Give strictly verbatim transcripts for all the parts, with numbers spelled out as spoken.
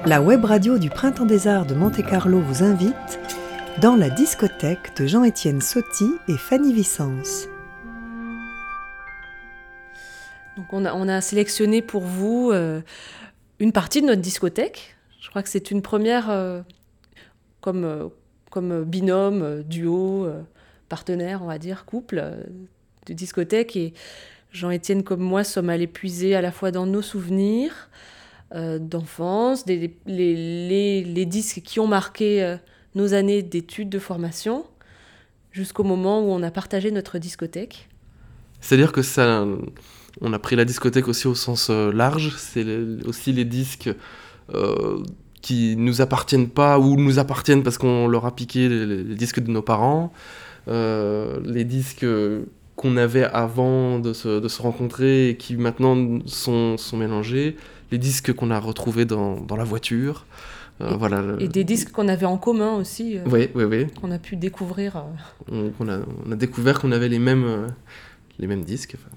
La web radio du Printemps des Arts de Monte-Carlo vous invite dans la discothèque de Jean-Étienne Sotti et Fanny Vicence. Donc on a, on a sélectionné pour vous euh, une partie de notre discothèque. Je crois que c'est une première euh, comme, euh, comme binôme, euh, duo, euh, partenaire, on va dire, couple euh, de discothèque. Et Jean-Étienne comme moi sommes allés puiser à la fois dans nos souvenirs euh, d'enfance, des, les, les, les disques qui ont marqué euh, nos années d'études, de formation, jusqu'au moment où on a partagé notre discothèque. C'est-à-dire que ça, on a pris la discothèque aussi au sens euh, large, c'est le, aussi les disques euh, qui nous appartiennent pas ou nous appartiennent parce qu'on leur a piqué les, les disques de nos parents, euh, les disques qu'on avait avant de se, de se rencontrer et qui maintenant sont, sont mélangés, les disques qu'on a retrouvés dans, dans la voiture. Euh, et, voilà. et des disques qu'on avait en commun aussi, euh, oui, oui, oui. qu'on a pu découvrir. Euh... On, on, a, on a découvert qu'on avait les mêmes, euh, les mêmes disques. Enfin.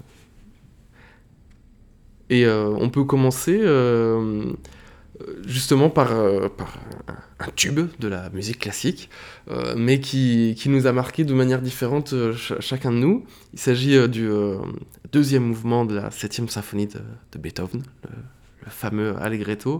Et euh, on peut commencer euh, justement par, euh, par un, un tube de la musique classique, euh, mais qui, qui nous a marqué de manière différente euh, ch- chacun de nous. Il s'agit euh, du euh, deuxième mouvement de la septième symphonie de, de Beethoven, le, le fameux Allegretto.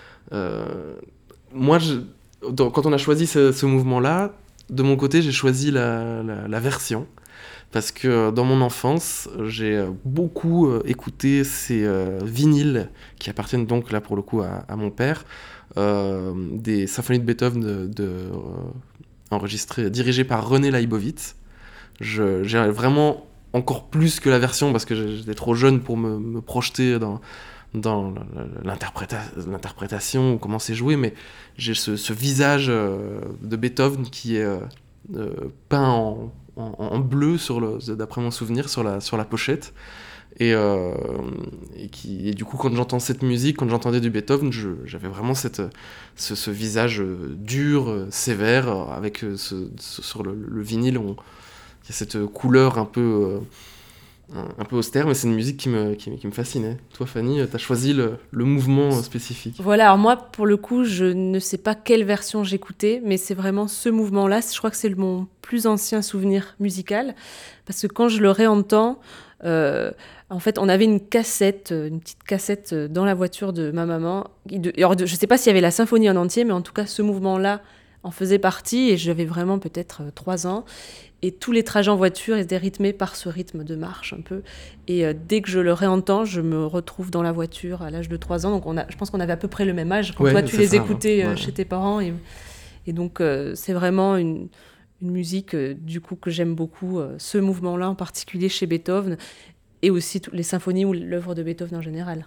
Euh, moi, je, dans, quand on a choisi ce, ce mouvement-là, de mon côté, j'ai choisi la, la, la version. Parce que dans mon enfance, j'ai beaucoup euh, écouté ces euh, vinyles qui appartiennent donc là pour le coup à, à mon père, euh, des symphonies de Beethoven de, de, euh, enregistrées, dirigées par René Leibovitz. Je, j'ai vraiment encore plus que la version parce que j'étais trop jeune pour me, me projeter dans, dans l'interpréta- l'interprétation ou comment c'est joué, mais j'ai ce, ce visage euh, de Beethoven qui est euh, euh, peint en En, en bleu, sur le, d'après mon souvenir, sur la, sur la pochette. Et, euh, et, qui, et du coup, quand j'entends cette musique, quand j'entendais du Beethoven, je, j'avais vraiment cette, ce, ce visage dur, sévère, avec ce, ce, sur le, le vinyle, on, il y a cette couleur un peu, un, un peu austère, mais c'est une musique qui me, qui, qui me fascinait. Toi, Fanny, tu as choisi le, le mouvement spécifique. Voilà, alors moi, pour le coup, je ne sais pas quelle version j'écoutais, mais c'est vraiment ce mouvement-là. Je crois que c'est mon plus ancien souvenir musical, parce que quand je le réentends, euh, en fait, on avait une cassette, une petite cassette dans la voiture de ma maman. Alors, je ne sais pas s'il y avait la symphonie en entier, mais en tout cas, ce mouvement-là en faisait partie, et j'avais vraiment peut-être trois ans. Et tous les trajets en voiture étaient rythmés par ce rythme de marche un peu. Et euh, dès que je le réentends, je me retrouve dans la voiture à l'âge de trois ans. Donc on a, je pense qu'on avait à peu près le même âge quand ouais, toi tu les ça, écoutais hein. euh, ouais. chez tes parents. Et, et donc euh, c'est vraiment une, une musique euh, du coup que j'aime beaucoup. Euh, ce mouvement-là en particulier chez Beethoven et aussi toutes les symphonies ou l'œuvre de Beethoven en général.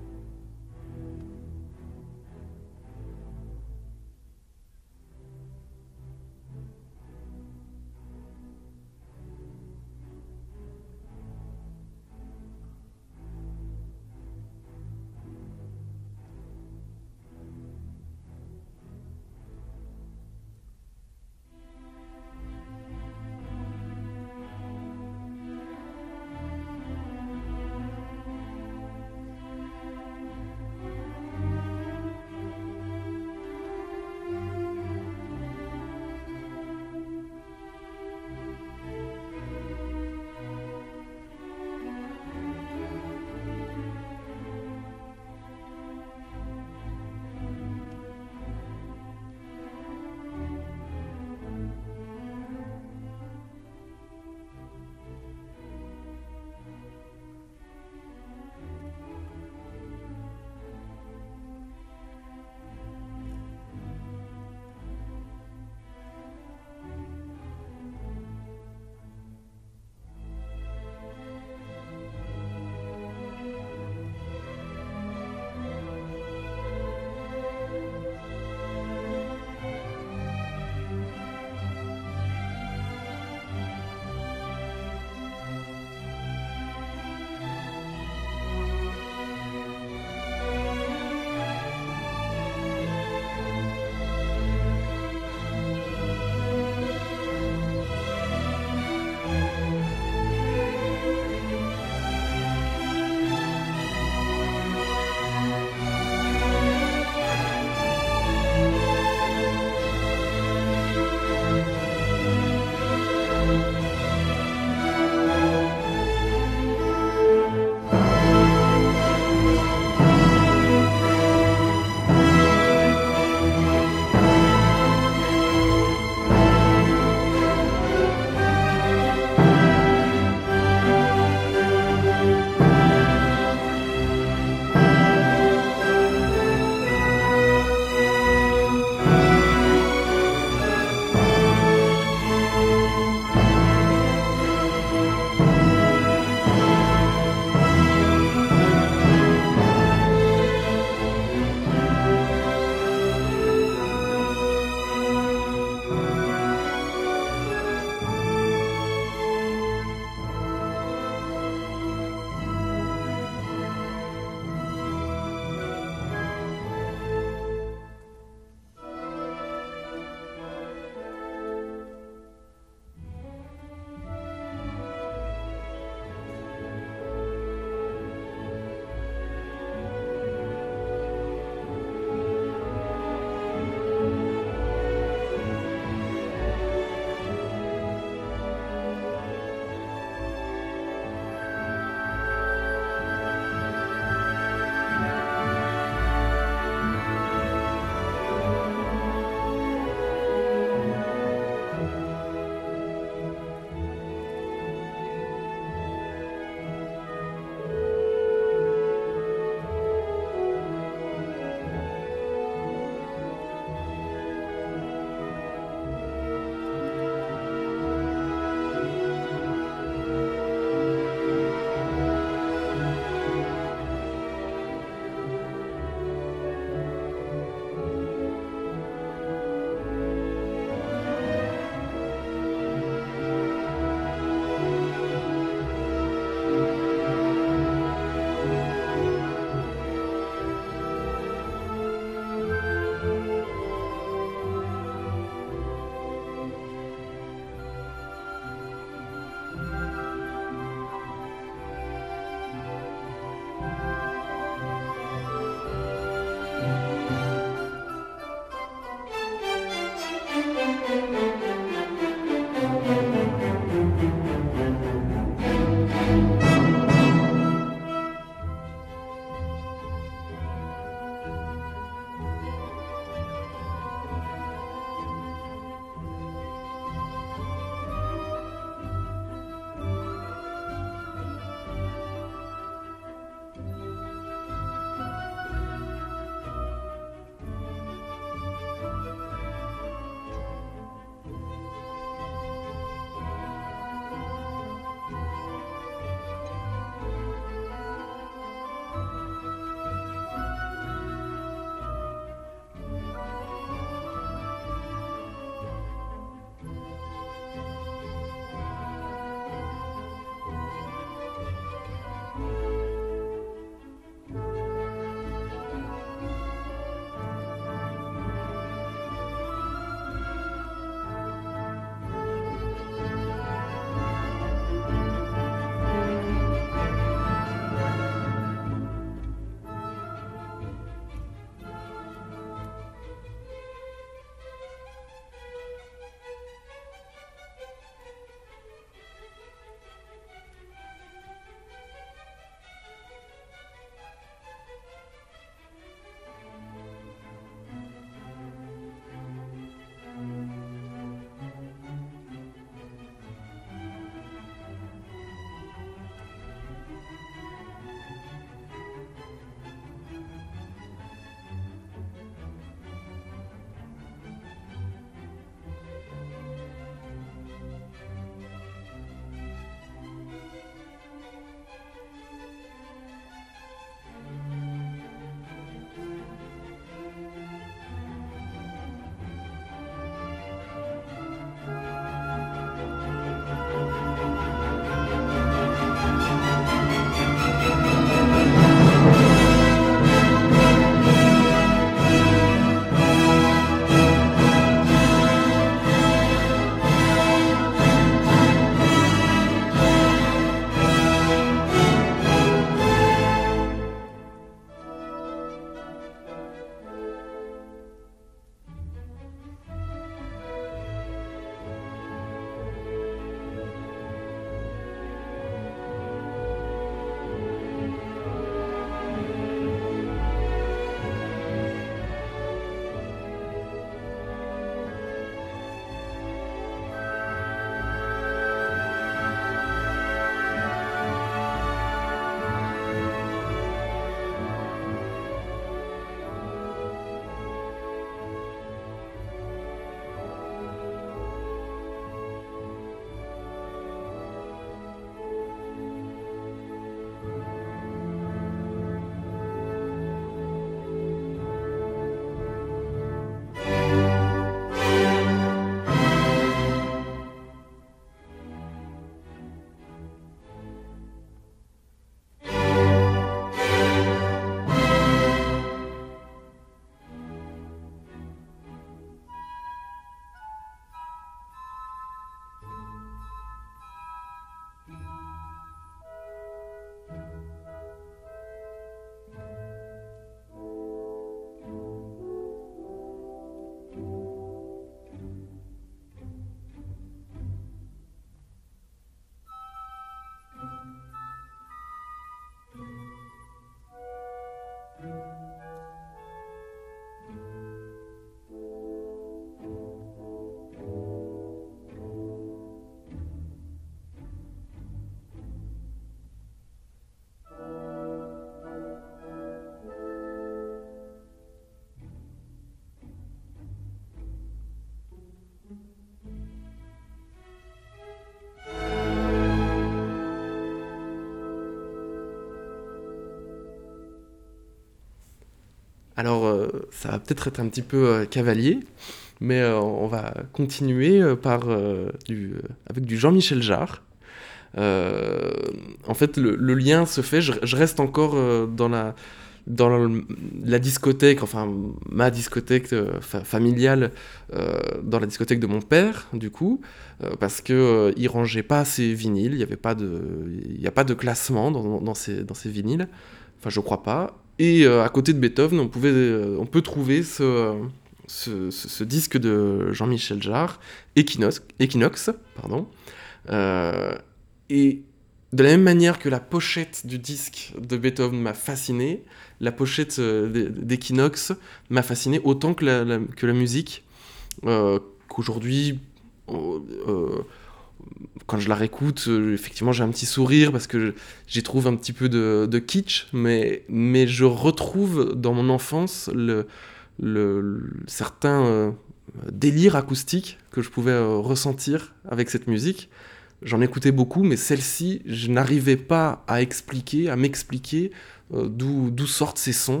Alors, euh, ça va peut-être être un petit peu euh, cavalier, mais euh, on va continuer euh, par, euh, du, euh, avec du Jean-Michel Jarre. Euh, en fait, le, le lien se fait, je, je reste encore euh, dans, la, dans la, la discothèque, enfin ma discothèque euh, fa- familiale, euh, dans la discothèque de mon père, du coup, euh, parce qu'il euh, ne rangeait pas ses vinyles, il n'y avait pas de, il y a pas de classement dans, dans, ces, dans ces vinyles, enfin je crois pas. Et euh, à côté de Beethoven, on, pouvait, euh, on peut trouver ce, ce, ce, ce disque de Jean-Michel Jarre, Equinox, Equinox pardon. Euh, Et de la même manière que la pochette du disque de Beethoven m'a fasciné, la pochette euh, d'Equinox m'a fasciné autant que la, la, que la musique, euh, qu'aujourd'hui, euh, euh, quand je la réécoute, euh, effectivement j'ai un petit sourire parce que j'y trouve un petit peu de, de kitsch, mais, mais je retrouve dans mon enfance le, le, le, certains euh, délires acoustiques que je pouvais euh, ressentir avec cette musique. J'en écoutais beaucoup, mais celle-ci, je n'arrivais pas à expliquer, à m'expliquer euh, d'où, d'où sortent ces sons.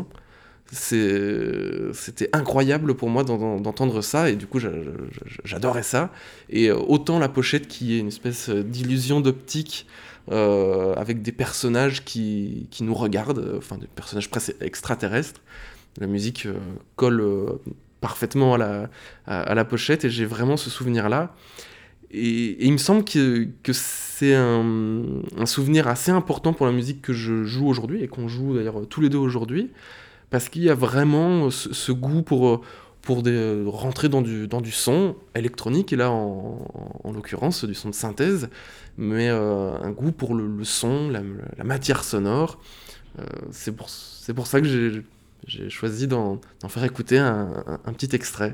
C'est, c'était incroyable pour moi d'entendre ça, et du coup, j'adorais ça. Et autant la pochette qui est une espèce d'illusion d'optique, euh, avec des personnages qui, qui nous regardent, enfin des personnages presque extraterrestres. La musique euh, colle euh, parfaitement à la, à, à la pochette, et j'ai vraiment ce souvenir-là. Et, et il me semble que, que c'est un, un souvenir assez important pour la musique que je joue aujourd'hui, et qu'on joue d'ailleurs tous les deux aujourd'hui, parce qu'il y a vraiment ce, ce goût pour, pour des, rentrer dans du, dans du son électronique, et là en, en, en l'occurrence du son de synthèse, mais euh, un goût pour le, le son, la, la matière sonore. Euh, c'est, pour, c'est pour ça que j'ai, j'ai choisi d'en, d'en faire écouter un, un, un petit extrait.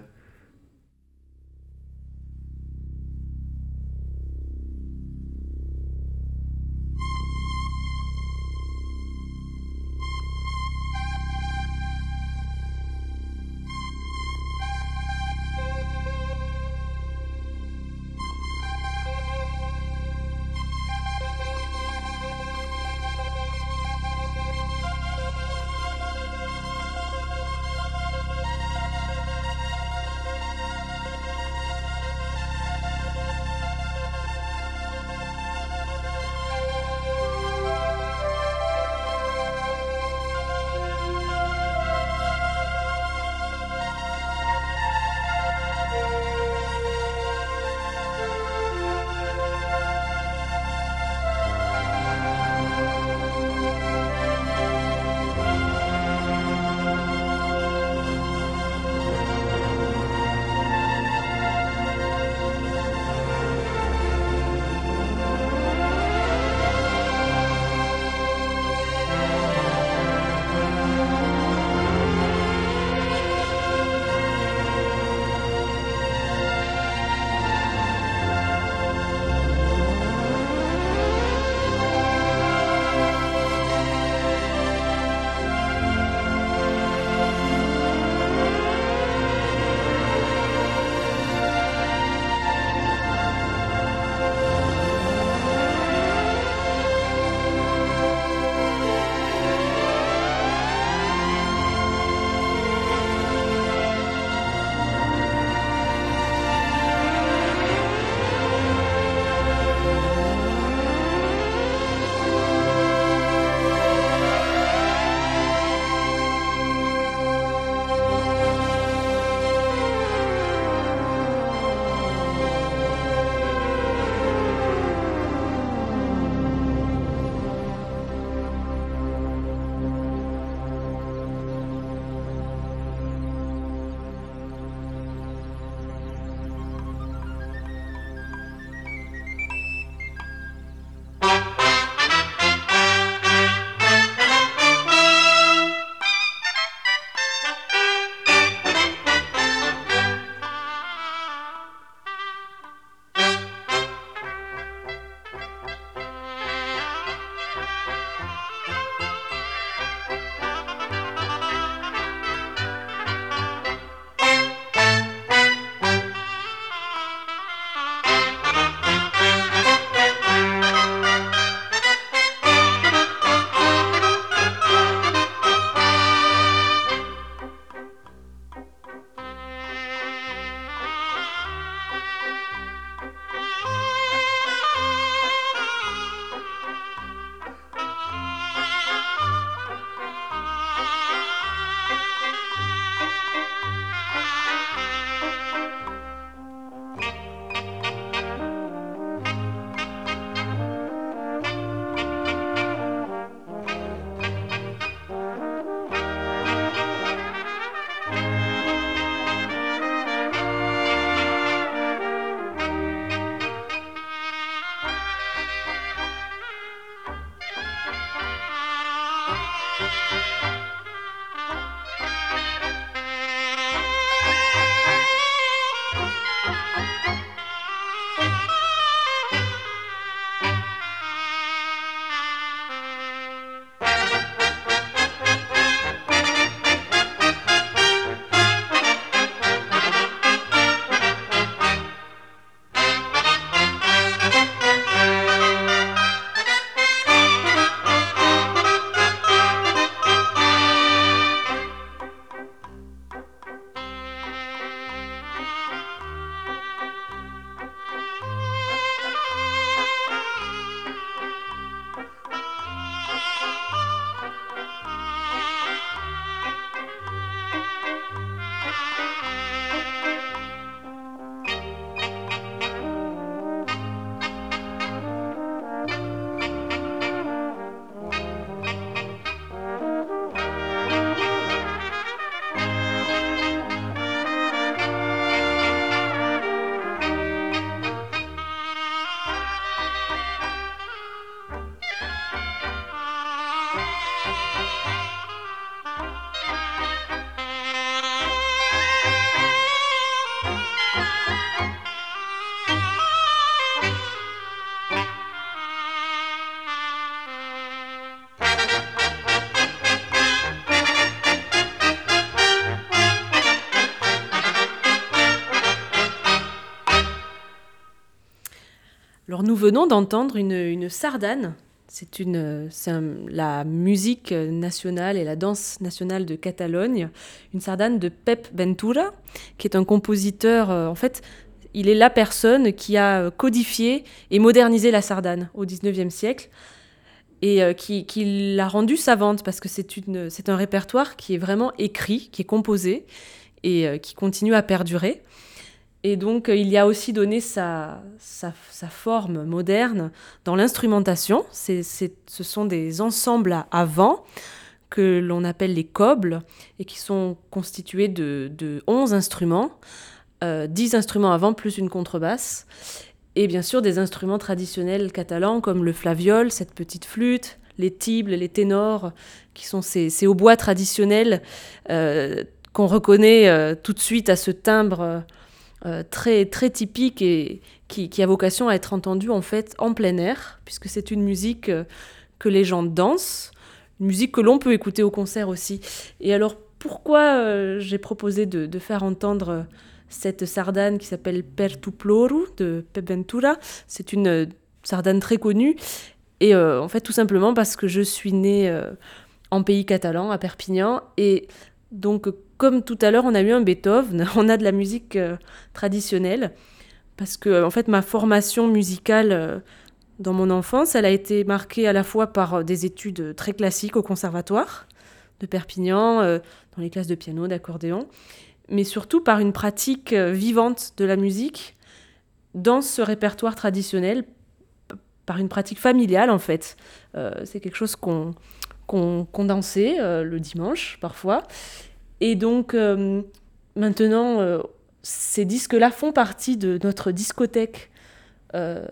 nous venons d'entendre une, une sardane. C'est, une, c'est un, la musique nationale et la danse nationale de Catalogne. Une sardane de Pep Ventura, qui est un compositeur... Euh, en fait, il est la personne qui a codifié et modernisé la sardane au dix-neuvième siècle et euh, qui, qui l'a rendue savante parce que c'est, une, c'est un répertoire qui est vraiment écrit, qui est composé et euh, qui continue à perdurer. Et donc, il y a aussi donné sa, sa, sa forme moderne dans l'instrumentation. C'est, c'est, ce sont des ensembles à, à vent que l'on appelle les cobles et qui sont constitués de, de onze instruments, euh, dix instruments à vent plus une contrebasse. Et bien sûr, des instruments traditionnels catalans comme le flaviol, cette petite flûte, les tibles, les ténors, qui sont ces, ces hautbois traditionnels euh, qu'on reconnaît euh, tout de suite à ce timbre euh, Euh, très, très typique et qui, qui a vocation à être entendu en fait en plein air, puisque c'est une musique euh, que les gens dansent, une musique que l'on peut écouter au concert aussi. Et alors, pourquoi euh, j'ai proposé de, de faire entendre euh, cette sardane qui s'appelle Per tu ploru de Pep Ventura? C'est une euh, sardane très connue, et euh, en fait tout simplement parce que je suis née euh, en pays catalan, à Perpignan, et donc comme tout à l'heure, on a eu un Beethoven, on a de la musique euh, traditionnelle, parce que en fait, ma formation musicale euh, dans mon enfance, elle a été marquée à la fois par euh, des études très classiques au conservatoire de Perpignan, euh, dans les classes de piano, d'accordéon, mais surtout par une pratique euh, vivante de la musique dans ce répertoire traditionnel, p- par une pratique familiale en fait. Euh, c'est quelque chose qu'on, qu'on, qu'on dansait euh, le dimanche parfois. Et donc, euh, maintenant, euh, ces disques-là font partie de notre discothèque euh,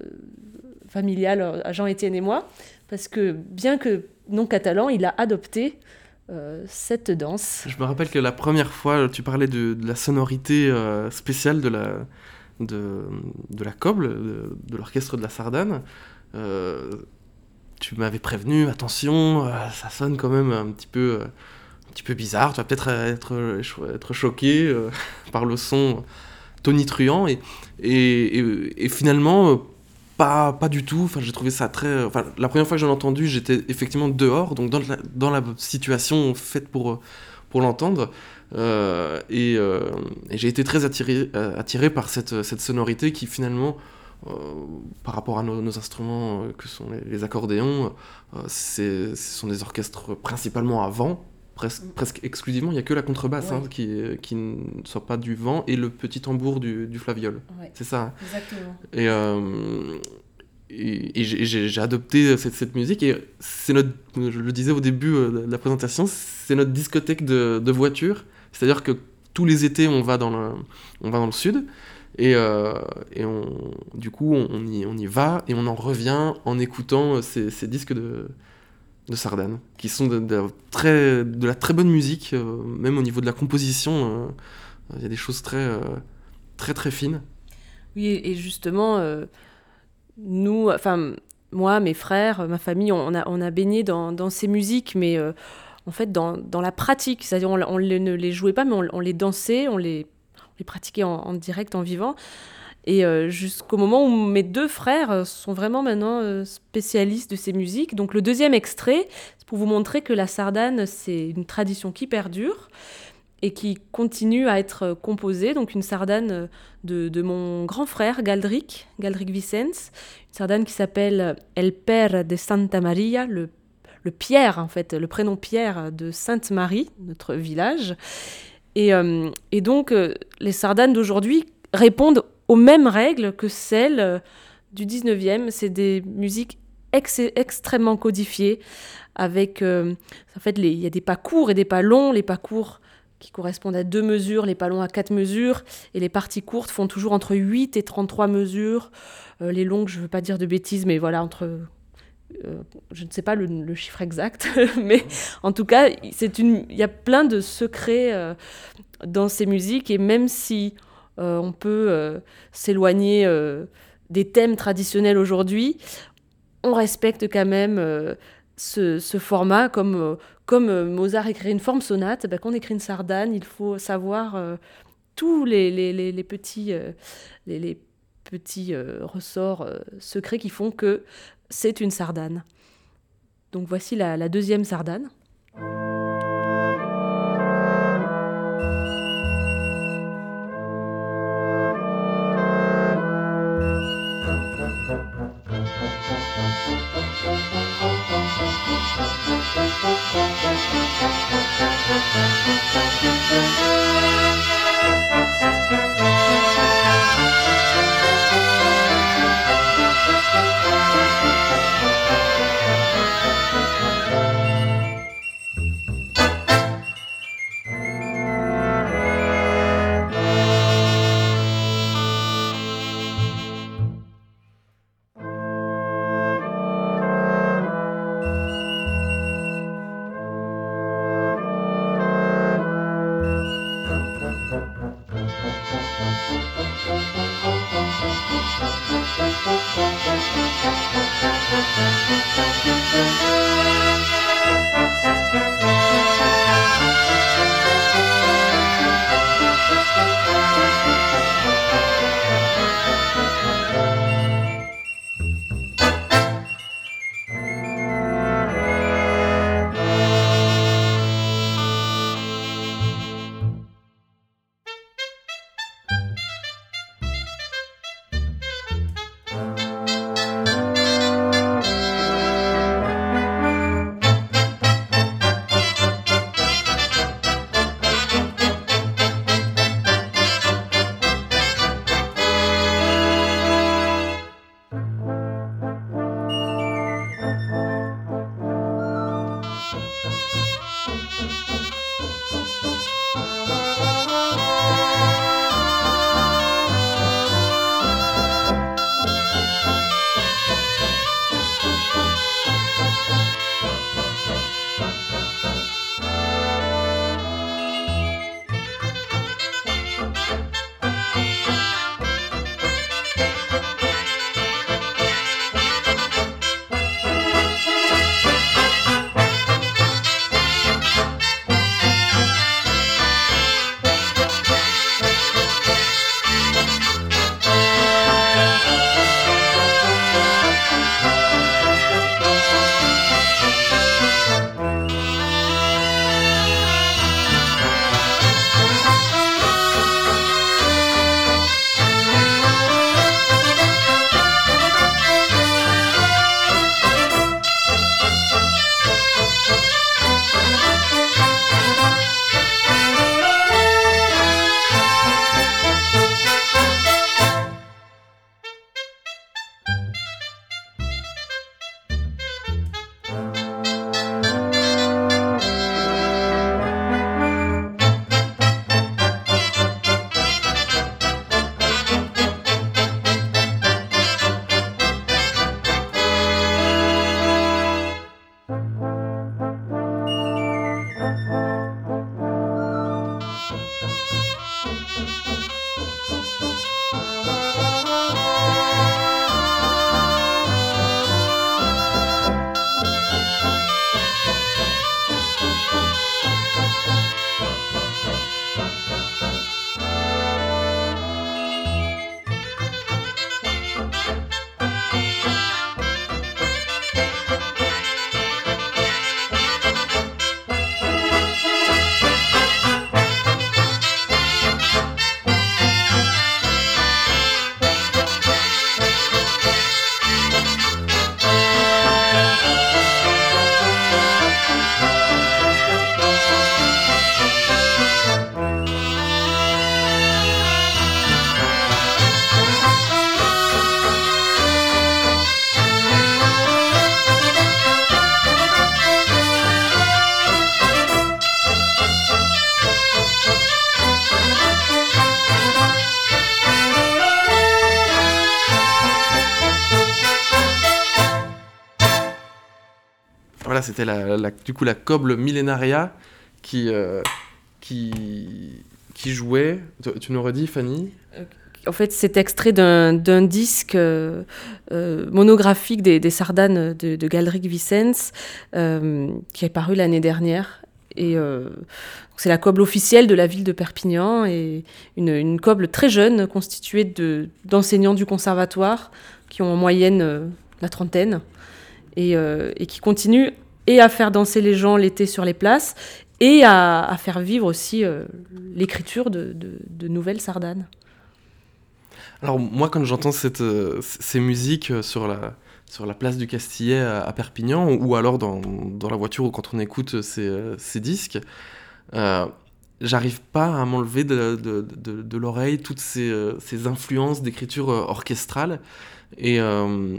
familiale à Jean-Étienne et moi, parce que bien que non catalan, il a adopté euh, cette danse. Je me rappelle que la première fois, tu parlais de, de la sonorité euh, spéciale de la, de, de la coble, de, de l'orchestre de la Sardane. Euh, tu m'avais prévenu, attention, euh, ça sonne quand même un petit peu... Euh, un petit peu bizarre, tu vas peut-être être, être choqué euh, par le son tonitruant et, et, et, et finalement euh, pas, pas du tout. Enfin, j'ai trouvé ça très... Enfin, la première fois que j'en ai entendu, j'étais effectivement dehors, donc dans la, dans la situation faite pour, pour l'entendre euh, et, euh, et j'ai été très attiré, euh, attiré par cette, cette sonorité qui finalement euh, par rapport à nos, nos instruments euh, que sont les, les accordéons, euh, c'est, ce sont des orchestres principalement à vent. Presque, presque exclusivement, il n'y a que la contrebasse ouais. hein, qui, qui ne sort pas du vent et le petit tambour du, du flaviol. Ouais. C'est ça. Hein. Exactement. Et, euh, et, et j'ai, j'ai adopté cette, cette musique et c'est notre, je le disais au début de la présentation, c'est notre discothèque de, de voiture. C'est-à-dire que tous les étés, on va dans le, on va dans le sud et, euh, et on, du coup, on y, on y va et on en revient en écoutant ces, ces disques de... de Sardane, qui sont de, de, très, de la très bonne musique, euh, même au niveau de la composition, il euh, y a des choses très, euh, très, très fines. Oui, et justement, euh, nous, enfin, moi, mes frères, ma famille, on a, on a baigné dans, dans ces musiques, mais euh, en fait, dans, dans la pratique, c'est-à-dire on, on les, ne les jouait pas, mais on, on les dansait, on les, on les pratiquait en, en direct, en vivant. Et euh, jusqu'au moment où mes deux frères sont vraiment maintenant euh, spécialistes de ces musiques. Donc le deuxième extrait, c'est pour vous montrer que la sardane, c'est une tradition qui perdure et qui continue à être composée. Donc une sardane de, de mon grand frère, Galdric, Galdric Vicens, une sardane qui s'appelle El Père de Santa Maria, le, le Pierre en fait, le prénom Pierre de Sainte-Marie, notre village. Et, euh, et donc euh, les sardanes d'aujourd'hui répondent aux mêmes règles que celles du dix-neuvième. C'est des musiques ex- extrêmement codifiées, avec... Euh, en fait, il y a des pas courts et des pas longs. Les pas courts qui correspondent à deux mesures, les pas longs à quatre mesures, et les parties courtes font toujours entre huit et trente-trois mesures. Euh, les longues, je ne veux pas dire de bêtises, mais voilà, entre... Euh, je ne sais pas le, le chiffre exact, mais en tout cas, c'est une, il y a plein de secrets euh, dans ces musiques, et même si... Euh, on peut euh, s'éloigner euh, des thèmes traditionnels aujourd'hui. On respecte quand même euh, ce, ce format, comme, euh, comme euh, Mozart écrit une forme sonate, ben, quand on écrit une sardane, il faut savoir euh, tous les, les, les, les petits, euh, les, les petits euh, ressorts euh, secrets qui font que c'est une sardane. Donc voici la, la deuxième sardane. Voilà, c'était la, la, du coup la coble Millenaria qui, euh, qui, qui jouait. Tu, tu nous redis, Fanny ? En fait, c'est extrait d'un, d'un disque euh, euh, monographique des, des sardanes de, de Galdric Vicens, euh, qui est paru l'année dernière. Et euh, c'est la coble officielle de la ville de Perpignan et une, une coble très jeune constituée de, d'enseignants du conservatoire qui ont en moyenne euh, la trentaine et, euh, et qui continuent et à faire danser les gens l'été sur les places et à, à faire vivre aussi euh, l'écriture de, de, de nouvelles sardanes. Alors moi, quand j'entends cette, euh, ces musiques sur la, sur la place du Castillet à, à Perpignan, ou alors dans, dans la voiture ou quand on écoute ces, ces disques, euh, j'arrive pas à m'enlever de, de, de, de l'oreille toutes ces, ces influences d'écriture orchestrale, et, euh,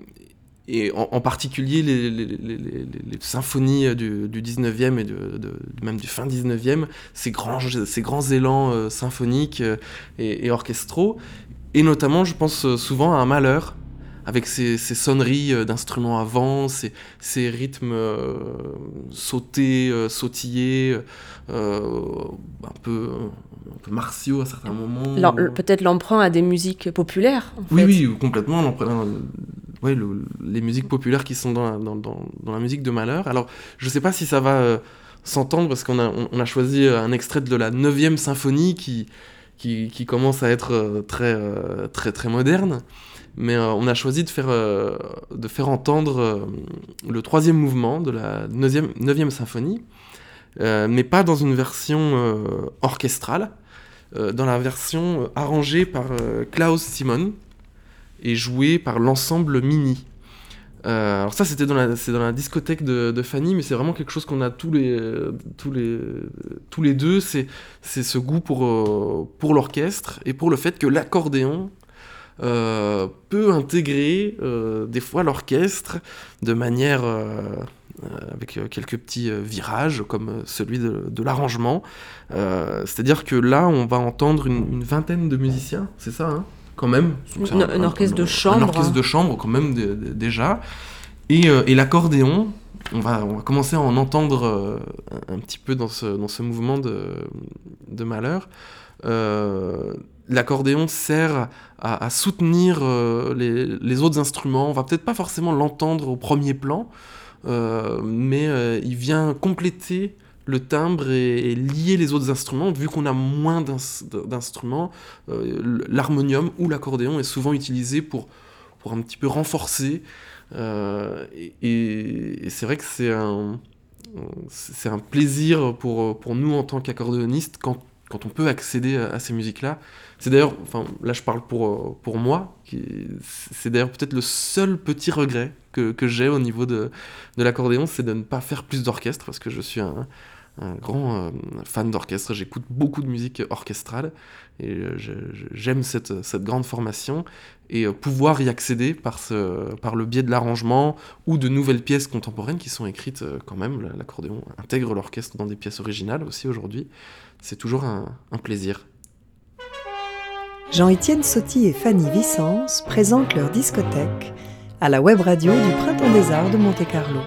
et en, en particulier les, les, les, les, les symphonies du, du dix-neuvième et de, de, même du fin dix-neuvième, ces grands, ces grands élans euh, symphoniques et, et orchestraux. Et notamment, je pense souvent à Un Malheur, avec ses, ses sonneries d'instruments à vent, ses, ses rythmes euh, sautés, euh, sautillés, euh, un, peu, un peu martiaux à certains moments. Alors, peut-être l'emprunt à des musiques populaires, en oui, fait. Oui, complètement. L'emprunt, ouais, le, les musiques populaires qui sont dans la, dans, dans, dans la musique de Malheur. Alors, je ne sais pas si ça va euh, s'entendre, parce qu'on a, on, on a choisi un extrait de la neuvième symphonie qui... Qui, qui commence à être euh, très, euh, très, très moderne, mais euh, on a choisi de faire, euh, de faire entendre euh, le troisième mouvement de la neuvième, neuvième symphonie, euh, mais pas dans une version euh, orchestrale, euh, dans la version euh, arrangée par euh, Klaus Simon et jouée par l'ensemble Mini. Euh, alors ça, c'était dans la, c'est dans la discothèque de, de Fanny, mais c'est vraiment quelque chose qu'on a tous les, tous les, tous les deux, c'est, c'est ce goût pour, euh, pour l'orchestre et pour le fait que l'accordéon euh, peut intégrer euh, des fois l'orchestre de manière, euh, avec quelques petits virages, comme celui de, de l'arrangement. Euh, c'est-à-dire que là, on va entendre une, une vingtaine de musiciens, c'est ça, hein ? Quand même. Un, un, un orchestre un, de chambre. Un orchestre de chambre, quand même, de, de, déjà. Et, euh, et l'accordéon, on va, on va commencer à en entendre euh, un, un petit peu dans ce, dans ce mouvement de, de Malheur. Euh, l'accordéon sert à, à soutenir euh, les, les autres instruments. On va peut-être pas forcément l'entendre au premier plan, euh, mais euh, il vient compléter le timbre et, et lier les autres instruments. Vu qu'on a moins d'instruments, euh, l'harmonium ou l'accordéon est souvent utilisé pour, pour un petit peu renforcer. Euh, et, et c'est vrai que c'est un, c'est un plaisir pour, pour nous en tant qu'accordéonistes quand, quand on peut accéder à, à ces musiques-là. C'est d'ailleurs, enfin, là je parle pour, pour moi, qui, c'est d'ailleurs peut-être le seul petit regret que, que j'ai au niveau de, de l'accordéon, c'est de ne pas faire plus d'orchestre, parce que je suis un... un grand euh, fan d'orchestre, j'écoute beaucoup de musique orchestrale et euh, je, je, j'aime cette, cette grande formation et euh, pouvoir y accéder par, ce, par le biais de l'arrangement ou de nouvelles pièces contemporaines qui sont écrites euh, quand même. L'accordéon intègre l'orchestre dans des pièces originales aussi aujourd'hui, c'est toujours un, un plaisir. Jean-Étienne Sotti et Fanny Vicence présentent leur discothèque à la web radio du Printemps des Arts de Monte-Carlo.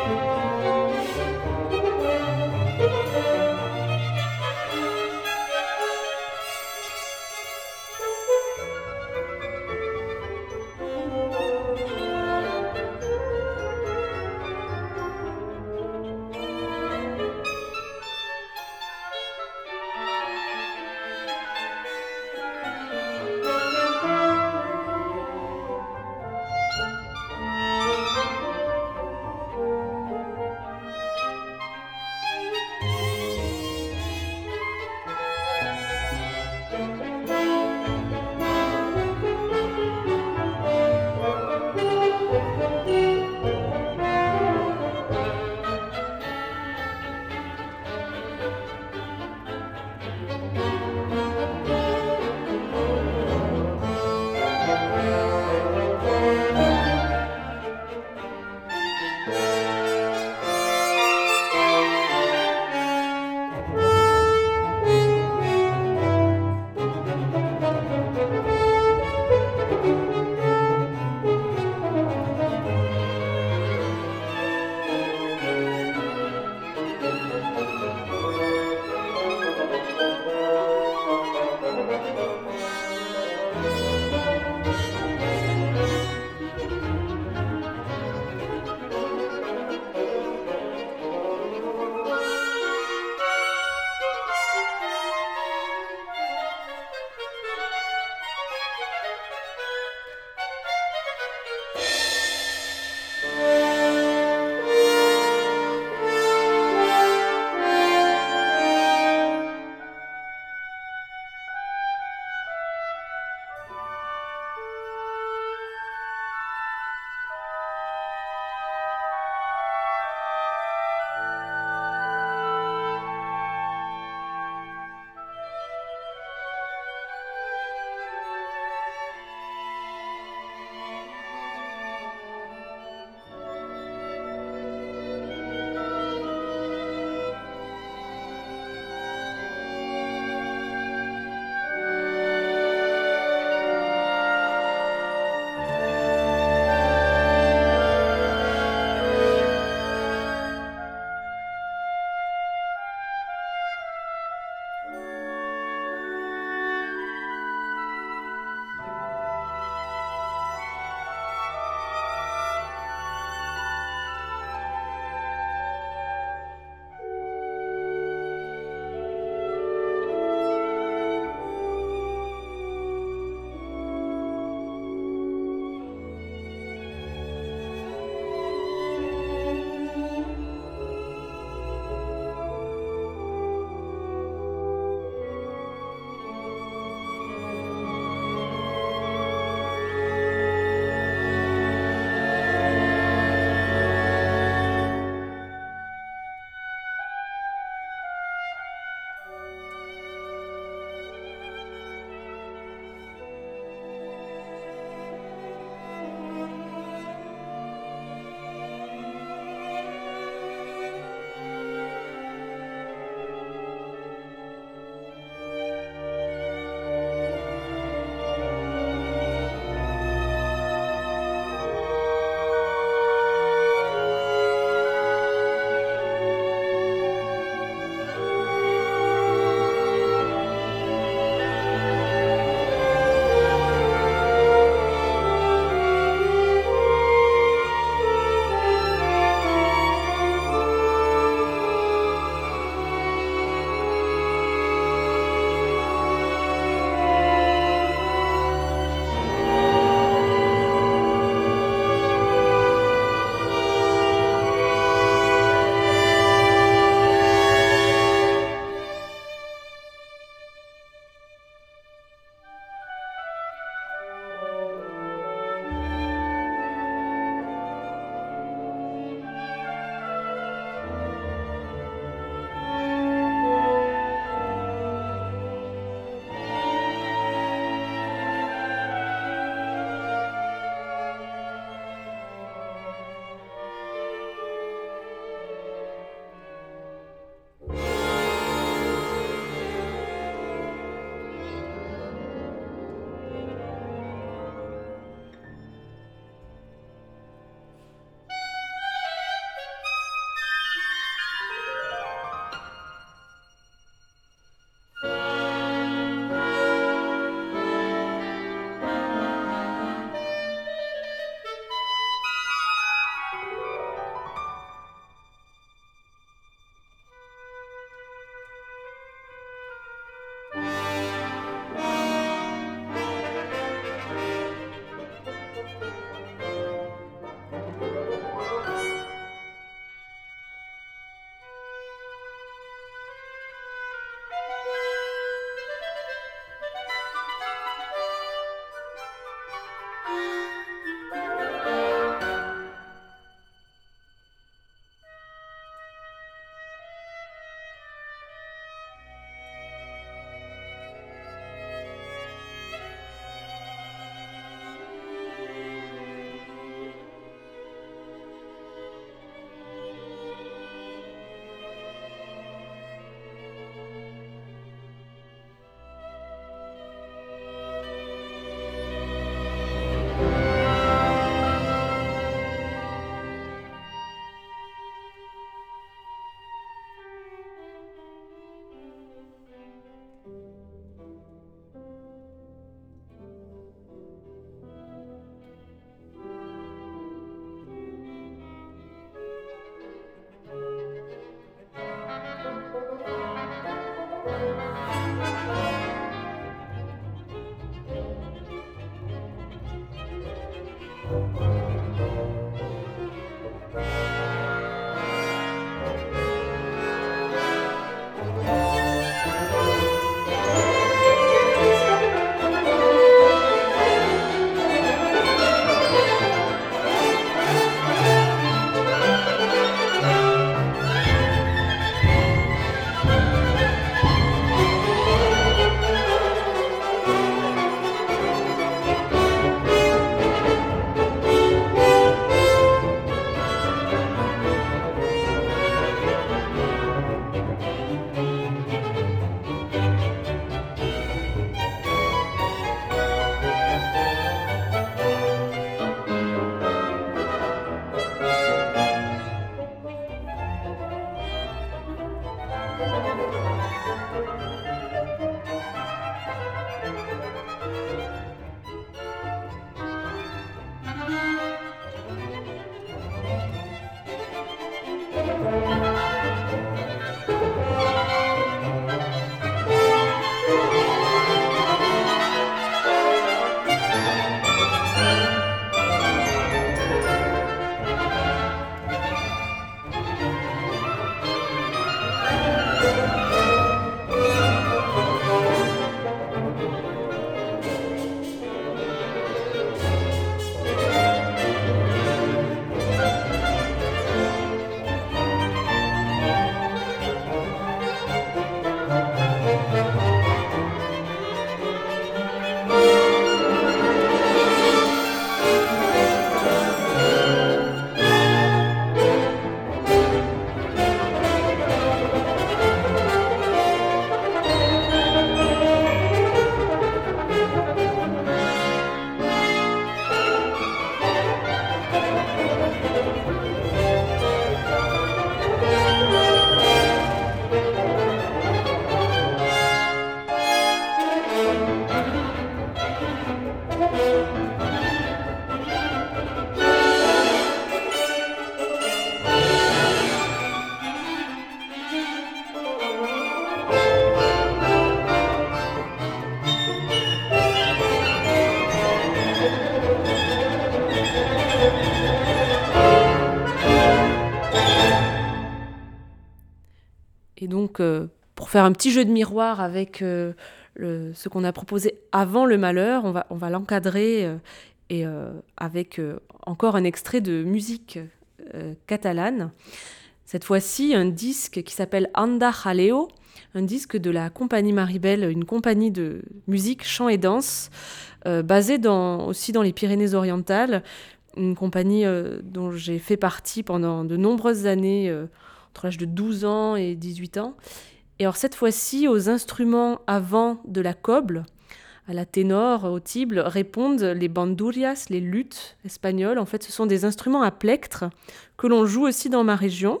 Et donc, euh, pour faire un petit jeu de miroir avec euh, le, ce qu'on a proposé avant le malheur, on va, on va l'encadrer euh, et euh, avec euh, encore un extrait de musique euh, catalane. Cette fois-ci, un disque qui s'appelle Anda Jaleo, un disque de la compagnie Maribel, une compagnie de musique, chant et danse, euh, basée dans, aussi dans les Pyrénées-Orientales, une compagnie euh, dont j'ai fait partie pendant de nombreuses années, euh, entre l'âge de douze ans et dix-huit ans. Et alors cette fois-ci, aux instruments avant de la coble, à la ténor, au tible, répondent les bandurias, les luths espagnoles. En fait, ce sont des instruments à plectre que l'on joue aussi dans ma région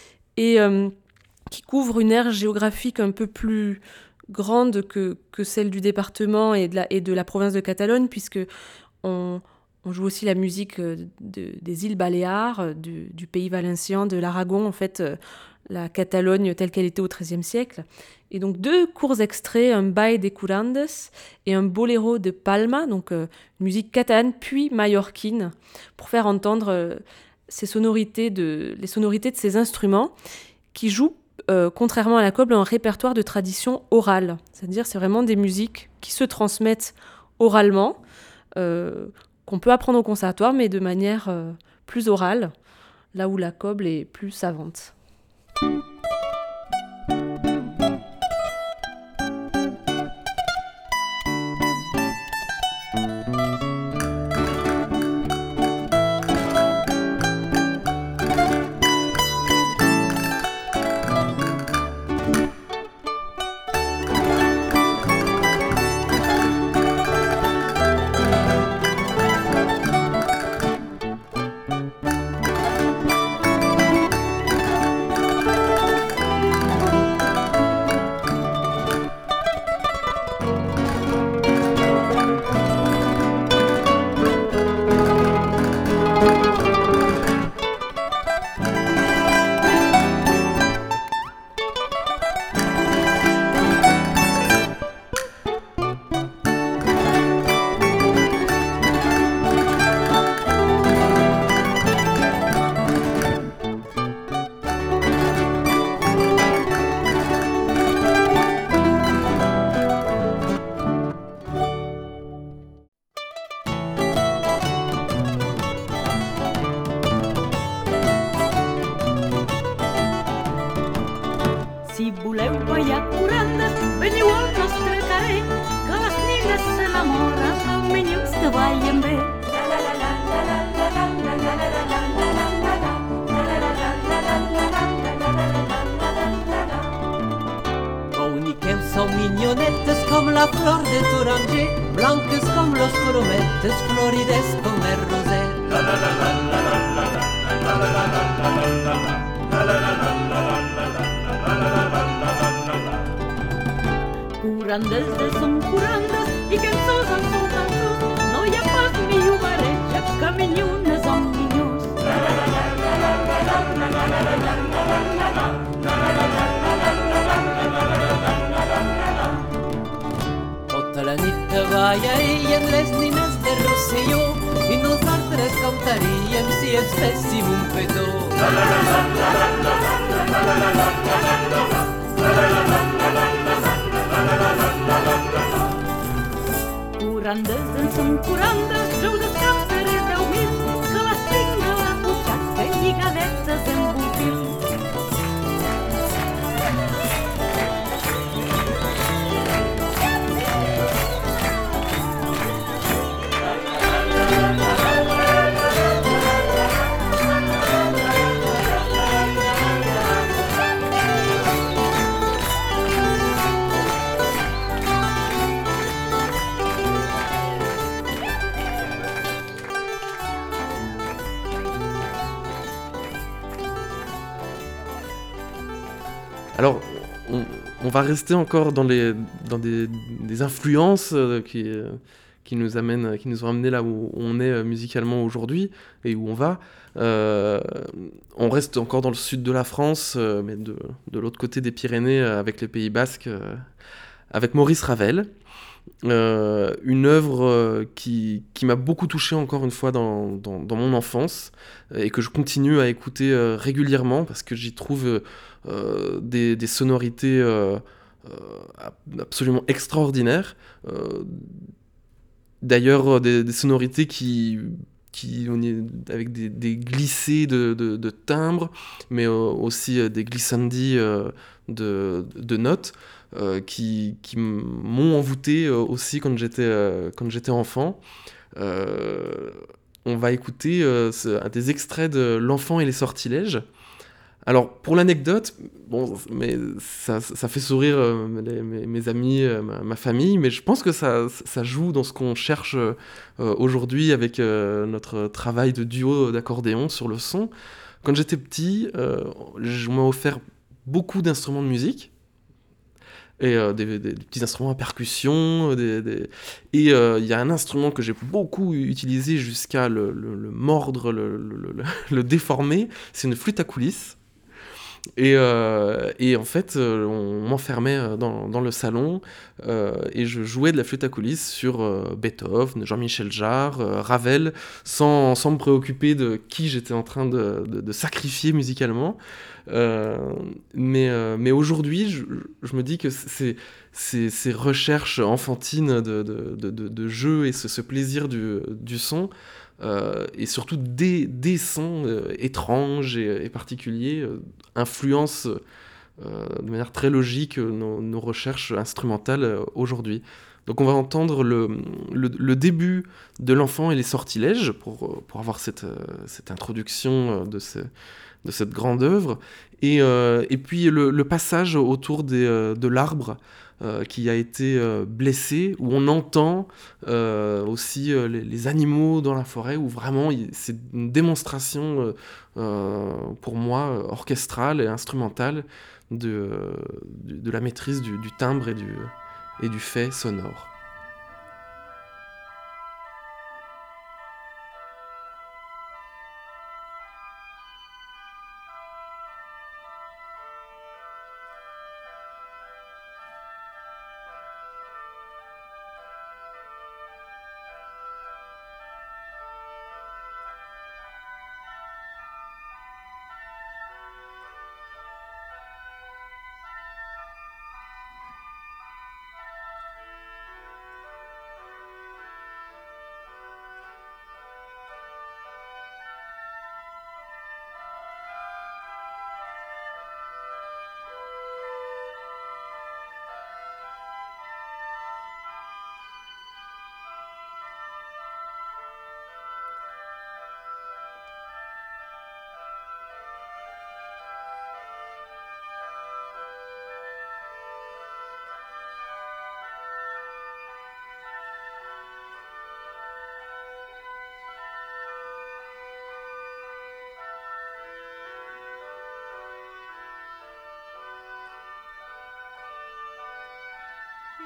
et euh, qui couvrent une aire géographique un peu plus grande que, que celle du département et de la, et de la province de Catalogne, puisque on, on joue aussi la musique de, des îles Baléares, du, du pays valencien, de l'Aragon, en fait, la Catalogne telle qu'elle était au treizième siècle. Et donc deux courts extraits, un Ball de Curandes et un Boléro de Palma, donc euh, une musique catalane puis mallorquine, pour faire entendre euh, ces sonorités de, les sonorités de ces instruments qui jouent, euh, contrairement à la coble, un répertoire de tradition orale. C'est-à-dire c'est vraiment des musiques qui se transmettent oralement, euh, qu'on peut apprendre au conservatoire, mais de manière euh, plus orale, là où la coble est plus savante. te voyem bé. Boniqueu sou minyonetes com la flor de toranger, blanques com los colometes, florides com el roser. Curandes de som curandes i cançons en som cançons, no hi ha pas millor barreja que minyones amb minyons. Tota la nit treballaríem les nines de Rosselló i nosaltres cantaríem si ens féssim un petó. Curandes en som curandes, jo us cantaré deu mil, que les tinc a la butxaca lligadetes en un fil. Alors, on, on va rester encore dans, les, dans des, des influences euh, qui, euh, qui, nous amènent, qui nous ont amenés là où on est euh, musicalement aujourd'hui et où on va. Euh, on reste encore dans le sud de la France, euh, mais de, de l'autre côté des Pyrénées, euh, avec les Pays Basques, euh, avec Maurice Ravel. Euh, une œuvre euh, qui, qui m'a beaucoup touché encore une fois dans, dans, dans mon enfance et que je continue à écouter euh, régulièrement parce que j'y trouve euh, des, des sonorités euh, euh, absolument extraordinaires. Euh, d'ailleurs, des, des sonorités qui, qui on est avec des, des glissés de, de, de timbres, mais euh, aussi euh, des glissandi euh, de, de notes. Euh, qui, qui m'ont envoûté euh, aussi quand j'étais, euh, quand j'étais enfant. Euh, on va écouter euh, ce, des extraits de L'Enfant et les sortilèges. Alors, pour l'anecdote, bon, mais ça, ça fait sourire euh, les, mes, mes amis, euh, ma, ma famille, mais je pense que ça, ça joue dans ce qu'on cherche euh, aujourd'hui avec euh, notre travail de duo d'accordéon sur le son. Quand j'étais petit, euh, je m'ai offert beaucoup d'instruments de musique, et euh, des, des, des petits instruments à percussion, des, des... et il euh, y a un instrument que j'ai beaucoup utilisé jusqu'à le, le, le mordre, le, le, le, le déformer, c'est une flûte à coulisses. Et, euh, et en fait, euh, on m'enfermait dans, dans le salon euh, et je jouais de la flûte à coulisses sur euh, Beethoven, Jean-Michel Jarre, euh, Ravel, sans, sans me préoccuper de qui j'étais en train de, de, de sacrifier musicalement. Euh, mais, euh, mais aujourd'hui, je, je me dis que c'est, c'est, ces recherches enfantines de, de, de, de, de jeu et ce, ce plaisir du, du son, Euh, et surtout des, des sons euh, étranges et, et particuliers euh, influencent euh, de manière très logique euh, nos, nos recherches instrumentales euh, aujourd'hui. Donc on va entendre le, le, le début de L'Enfant et les sortilèges pour, pour avoir cette, euh, cette introduction de, ce, de cette grande œuvre, et, euh, et puis le, le passage autour des, euh, de l'arbre Euh, qui a été euh, blessé, où on entend euh, aussi euh, les, les animaux dans la forêt, où vraiment il, c'est une démonstration euh, euh, pour moi orchestrale et instrumentale de, euh, de, de la maîtrise du, du timbre et du, et du fait sonore.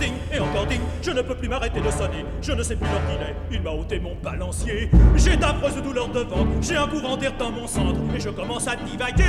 ting, et encore ding. Je ne peux plus m'arrêter de sonner. Je ne sais plus l'heure qu'il est. Il m'a ôté mon balancier. J'ai d'affreuses douleurs de ventre. J'ai un courant d'air dans mon centre. Et je commence à divaguer.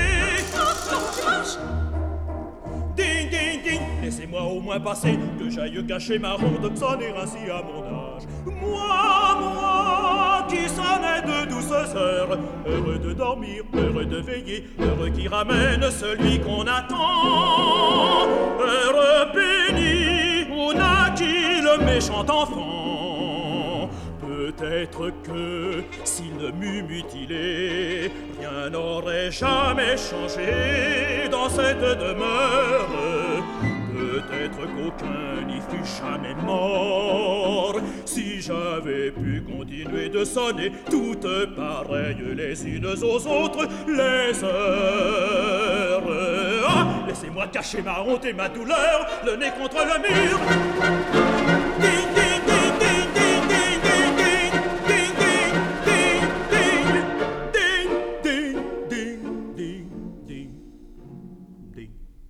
Ding, ding, ding. Laissez-moi au moins passer. Que j'aille cacher ma ronde. Sonner ainsi à mon âge. Moi, moi, qui sonnais de douces heures. Heureux de dormir, heureux de veiller. Heureux qui ramène celui qu'on attend. Heureux béni, où naquit le méchant enfant. Peut-être que s'il ne m'eût mutilé, rien n'aurait jamais changé dans cette demeure. Peut-être qu'aucun n'y fût jamais mort. Si j'avais pu continuer de sonner, toutes pareilles les unes aux autres, les heures. Ah, laissez-moi cacher ma honte et ma douleur, le nez contre le mur. Ding, ding, ding, ding, ding, ding, ding, ding, ding, ding, ding, ding, ding, ding, ding.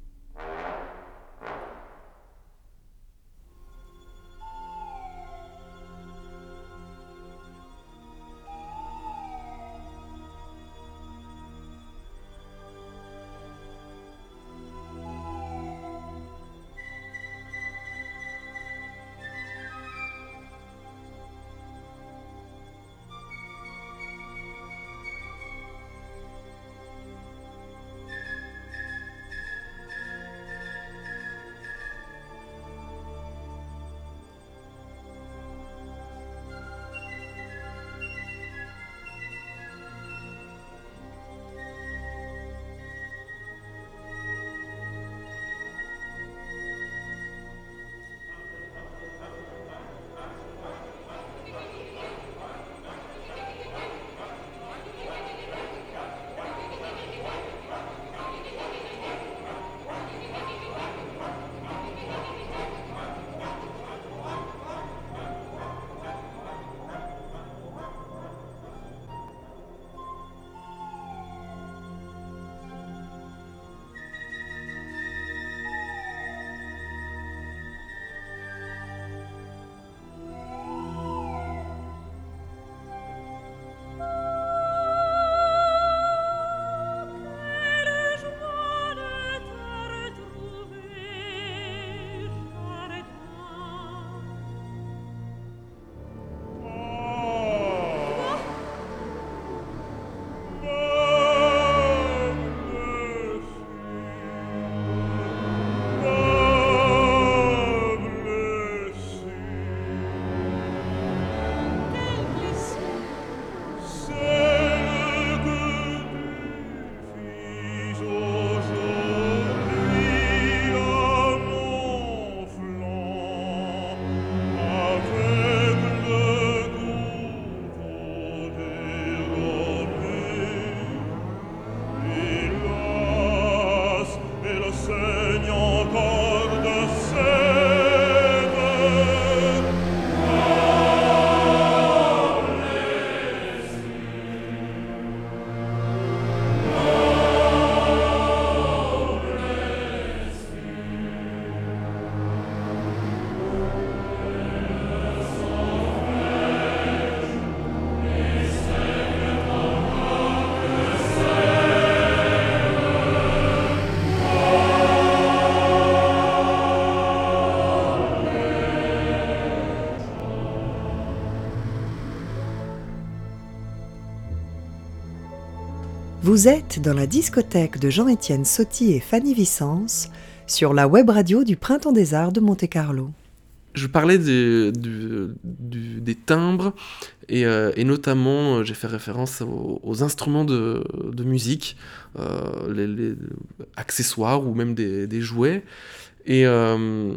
Vous êtes dans la discothèque de Jean-Étienne Sotti et Fanny Vicence sur la web radio du Printemps des Arts de Monte-Carlo. Je parlais des, du, du, des timbres et, euh, et notamment euh, j'ai fait référence aux, aux instruments de, de musique, euh, les, les accessoires ou même des, des jouets. Et, euh,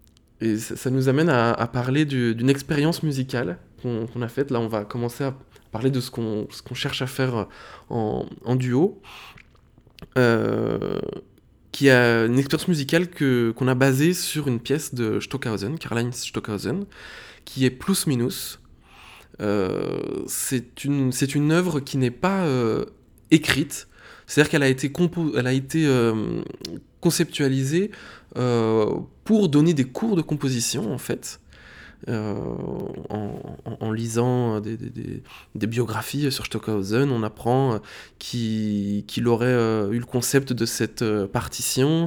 et ça, ça nous amène à, à parler du, d'une expérience musicale qu'on, qu'on a faite. Là, on va commencer à parler de ce qu'on, ce qu'on cherche à faire en, en duo. Euh, qui a une expérience musicale que, qu'on a basée sur une pièce de Stockhausen, Karlheinz Stockhausen, qui est Plus Minus. Euh, c'est, une, c'est une œuvre qui n'est pas euh, écrite, c'est-à-dire qu'elle a été, compo- elle a été euh, conceptualisée euh, pour donner des cours de composition, en fait. Euh, en, en, en lisant des, des, des, des biographies sur Stockhausen, on apprend qu'il, qu'il aurait euh, eu le concept de cette euh, partition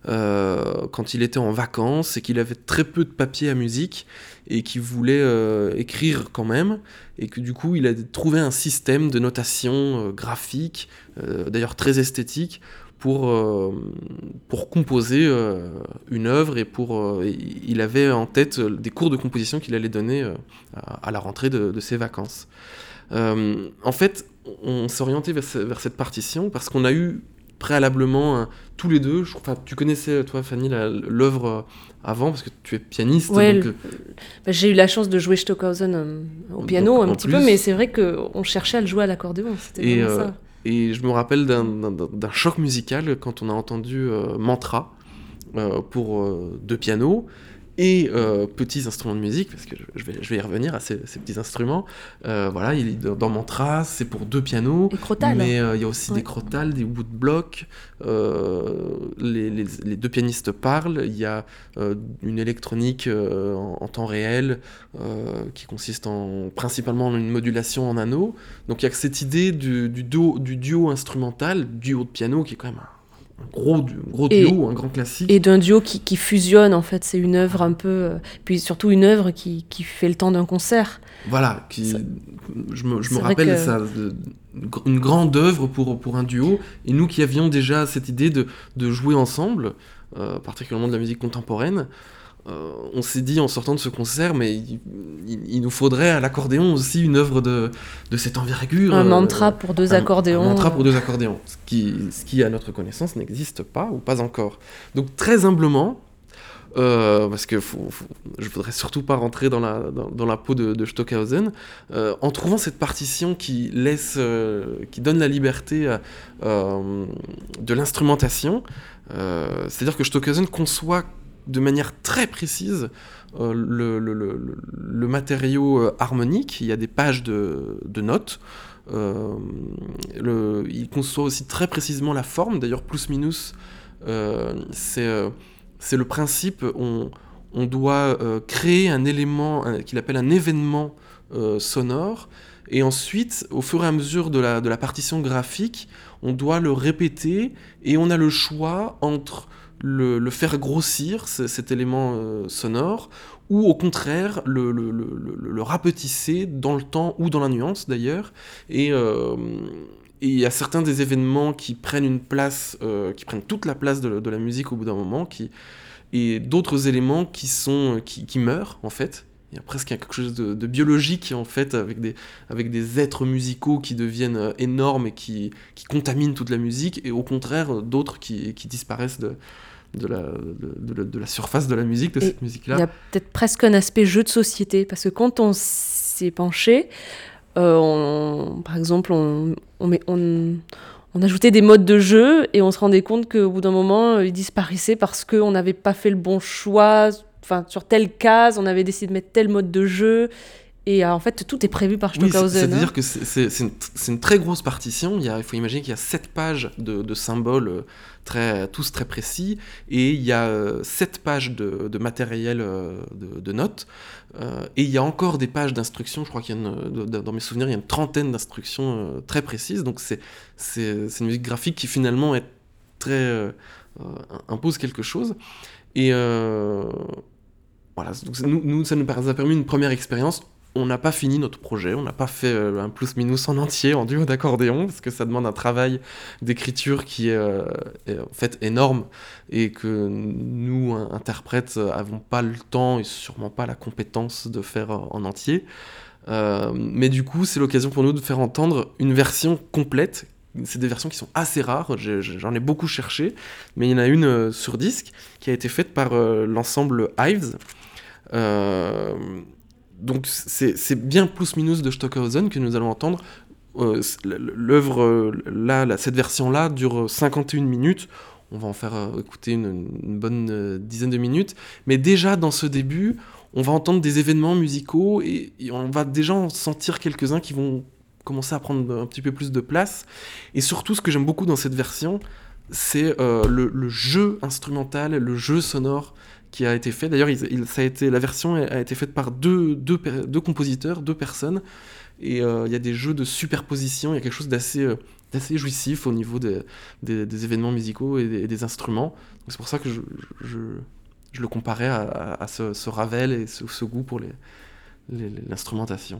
euh, quand il était en vacances et qu'il avait très peu de papier à musique et qu'il voulait euh, écrire quand même, et que du coup il a trouvé un système de notation euh, graphique, euh, d'ailleurs très esthétique, pour, euh, pour composer euh, une œuvre, et pour, euh, il avait en tête des cours de composition qu'il allait donner euh, à, à la rentrée de, de ses vacances. Euh, en fait, on s'est orienté vers, ce, vers cette partition parce qu'on a eu préalablement hein, tous les deux, je, enfin, tu connaissais toi Fanny la, l'œuvre euh, avant parce que tu es pianiste. Ouais, donc, le, bah, j'ai eu la chance de jouer Stockhausen euh, au piano donc, un petit plus. peu, mais c'est vrai qu'on cherchait à le jouer à l'accordéon, c'était et, vraiment euh, ça. Et je me rappelle d'un, d'un, d'un choc musical quand on a entendu euh, Mantra euh, pour euh, deux pianos et euh, petits instruments de musique, parce que je, je, vais, je vais y revenir à ces, ces petits instruments. Euh, voilà, il, dans Mantra, c'est pour deux pianos, et crotales, mais hein. euh, il y a aussi ouais. des crotales, des woodblocks. Euh, les, les, les deux pianistes parlent. Il y a euh, une électronique euh, en, en temps réel euh, qui consiste en, principalement en une modulation en anneaux. Donc il y a cette idée du, du, duo, du duo instrumental, duo de piano, qui est quand même un un gros, gros duo, et, un grand classique. Et d'un duo qui, qui fusionne, en fait, c'est une œuvre un peu... Euh, puis surtout une œuvre qui, qui fait le temps d'un concert. Voilà, qui, ça, je me, je me rappelle que... ça, de, une grande œuvre pour, pour un duo, et nous qui avions déjà cette idée de, de jouer ensemble, euh, particulièrement de la musique contemporaine, Euh, on s'est dit en sortant de ce concert, mais il, il, il nous faudrait à l'accordéon aussi une œuvre de, de cette envergure. Un euh, mantra pour deux un, accordéons. Un mantra pour deux accordéons, ce qui, ce qui à notre connaissance n'existe pas ou pas encore. Donc très humblement, euh, parce que faut, faut, je voudrais surtout pas rentrer dans la, dans, dans la peau de, de Stockhausen, euh, en trouvant cette partition qui laisse, euh, qui donne la liberté à, euh, de l'instrumentation, euh, c'est-à-dire que Stockhausen conçoit de manière très précise euh, le, le, le, le matériau euh, harmonique. Il y a des pages de, de notes. Euh, le, il conçoit aussi très précisément la forme. D'ailleurs, plus minus, euh, c'est, euh, c'est le principe. On, on doit euh, créer un élément un, qu'il appelle un événement euh, sonore. Et ensuite, au fur et à mesure de la, de la partition graphique, on doit le répéter et on a le choix entre Le, le faire grossir, c- cet élément euh, sonore, ou au contraire le, le, le, le rapetisser dans le temps ou dans la nuance d'ailleurs. Et euh, il y a certains des événements qui prennent une place, euh, qui prennent toute la place de, de la musique au bout d'un moment, qui, et d'autres éléments qui, sont, qui, qui meurent en fait. Il y a presque quelque chose de, de biologique en fait, avec des, avec des êtres musicaux qui deviennent énormes et qui, qui contaminent toute la musique, et au contraire d'autres qui, qui disparaissent de, de, la, de, de, de la surface de la musique, de et cette musique-là. Il y a peut-être presque un aspect jeu de société, parce que quand on s'est penché, euh, on, par exemple, on, on, met, on, on ajoutait des modes de jeu et on se rendait compte qu'au bout d'un moment, ils disparaissaient parce qu'on n'avait pas fait le bon choix. Enfin, sur telle case, on avait décidé de mettre tel mode de jeu. Et euh, en fait, tout est prévu par Stockhausen. Oui, c'est, c'est-à-dire hein. que c'est, c'est, c'est, une, c'est une très grosse partition. Il, y a, il faut imaginer qu'il y a sept pages de, de symboles, très, tous très précis. Et il y a euh, sept pages de, de matériel euh, de, de notes. Euh, et il y a encore des pages d'instructions. Je crois qu'il y a une, de, dans mes souvenirs, il y a une trentaine d'instructions euh, très précises. Donc c'est, c'est, c'est une musique graphique qui finalement est très, euh, impose quelque chose. Et... Euh, Voilà, donc nous, nous, ça nous a permis une première expérience. On n'a pas fini notre projet, on n'a pas fait euh, un plus-minus en entier en duo d'accordéon, parce que ça demande un travail d'écriture qui est, euh, est en fait énorme, et que nous, interprètes, n'avons pas le temps et sûrement pas la compétence de faire en entier. Euh, mais du coup, c'est l'occasion pour nous de faire entendre une version complète. C'est des versions qui sont assez rares, j'ai, j'en ai beaucoup cherché, mais il y en a une euh, sur disque qui a été faite par euh, l'ensemble Hives. Euh, donc c'est, c'est bien plus minus de Stockhausen que nous allons entendre. Euh, l'œuvre, euh, là, là, cette version-là dure cinquante et une minutes. On va en faire euh, écouter une, une bonne euh, dizaine de minutes. Mais déjà dans ce début, on va entendre des événements musicaux et, et on va déjà en sentir quelques-uns qui vont commencer à prendre un petit peu plus de place. Et surtout, ce que j'aime beaucoup dans cette version, c'est euh, le, le jeu instrumental, le jeu sonore qui a été fait. D'ailleurs, il, il- ça a été, la version a été faite par deux, deux, per- deux compositeurs, deux personnes. Et euh, il y a des jeux de superposition, il y a quelque chose d'assez, euh, d'assez jouissif au niveau des, des, des événements musicaux et des, et des instruments. Donc c'est pour ça que je, je, je le comparais à, à- à ce, ce Ravel et ce, ce goût pour les, les- l'instrumentation.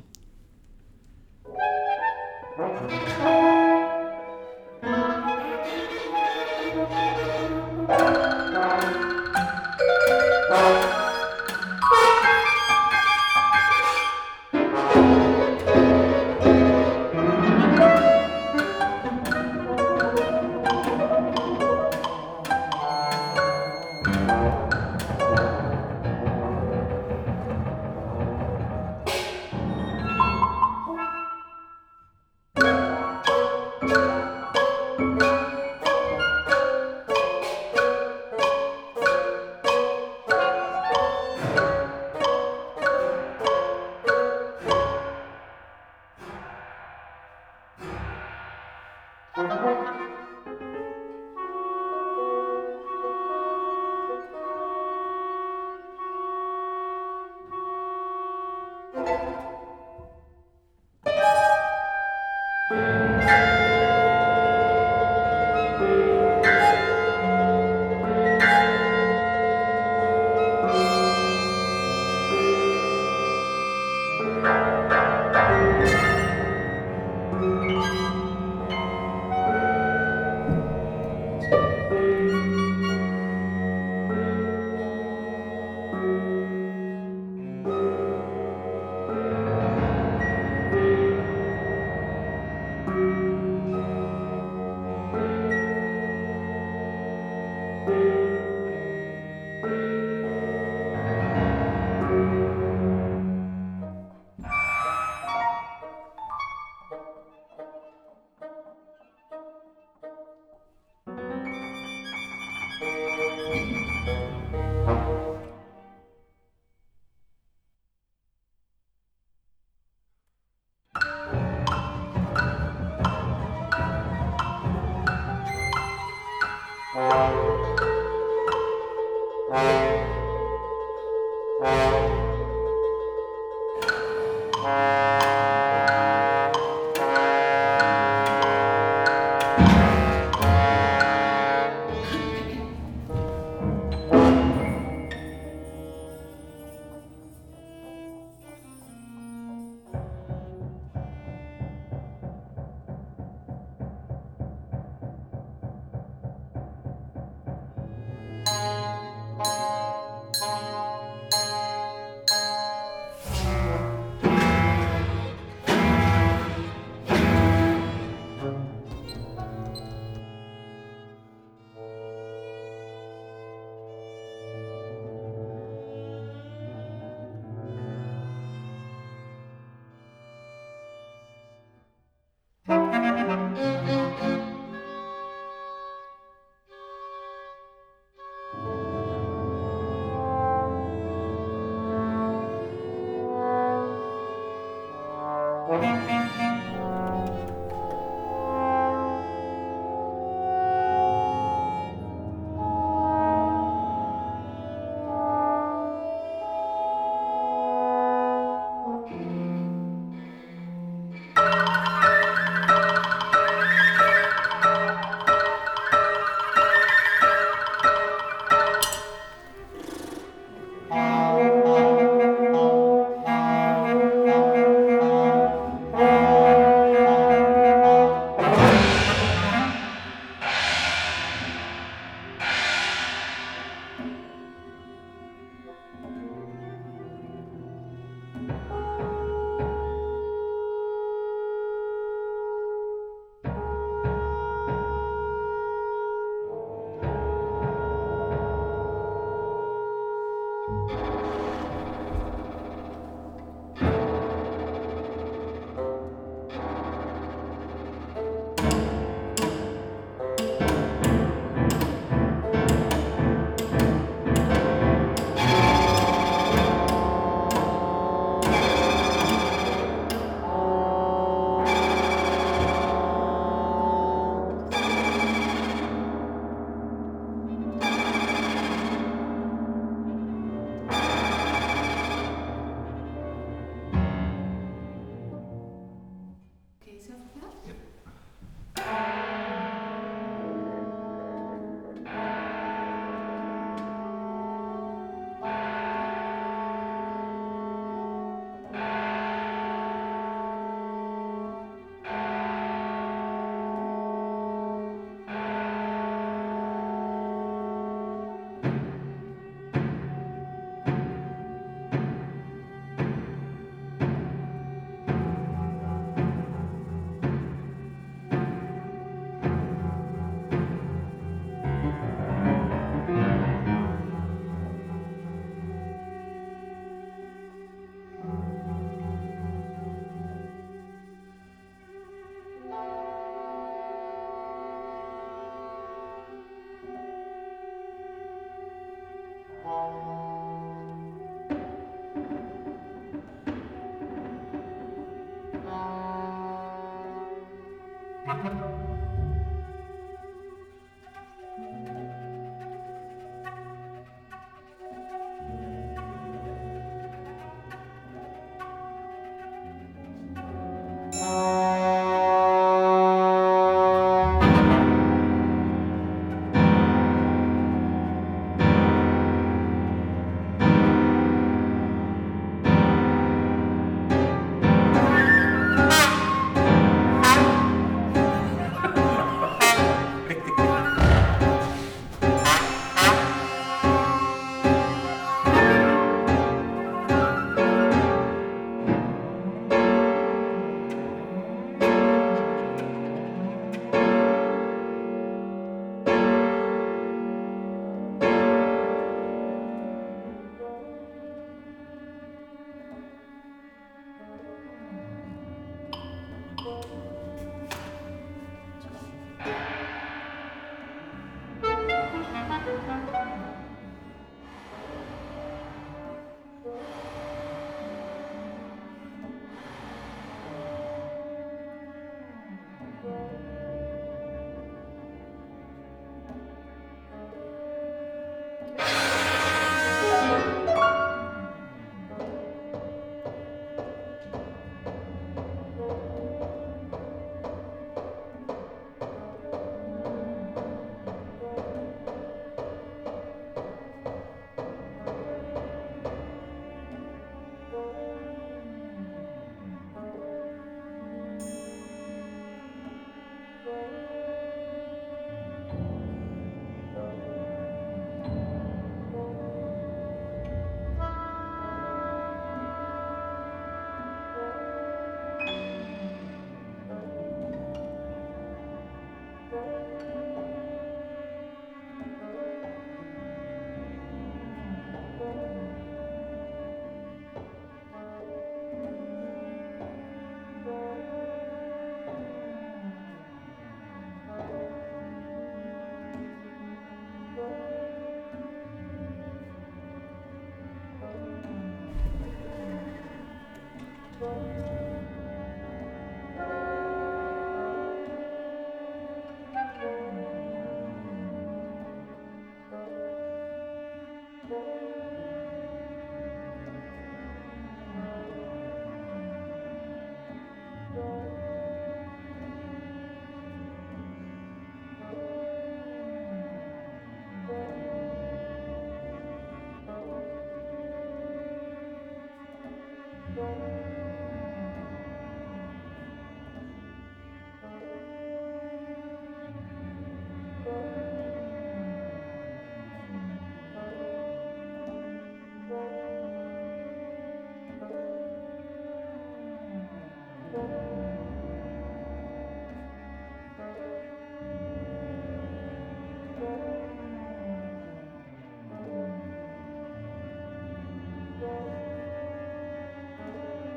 Thank you.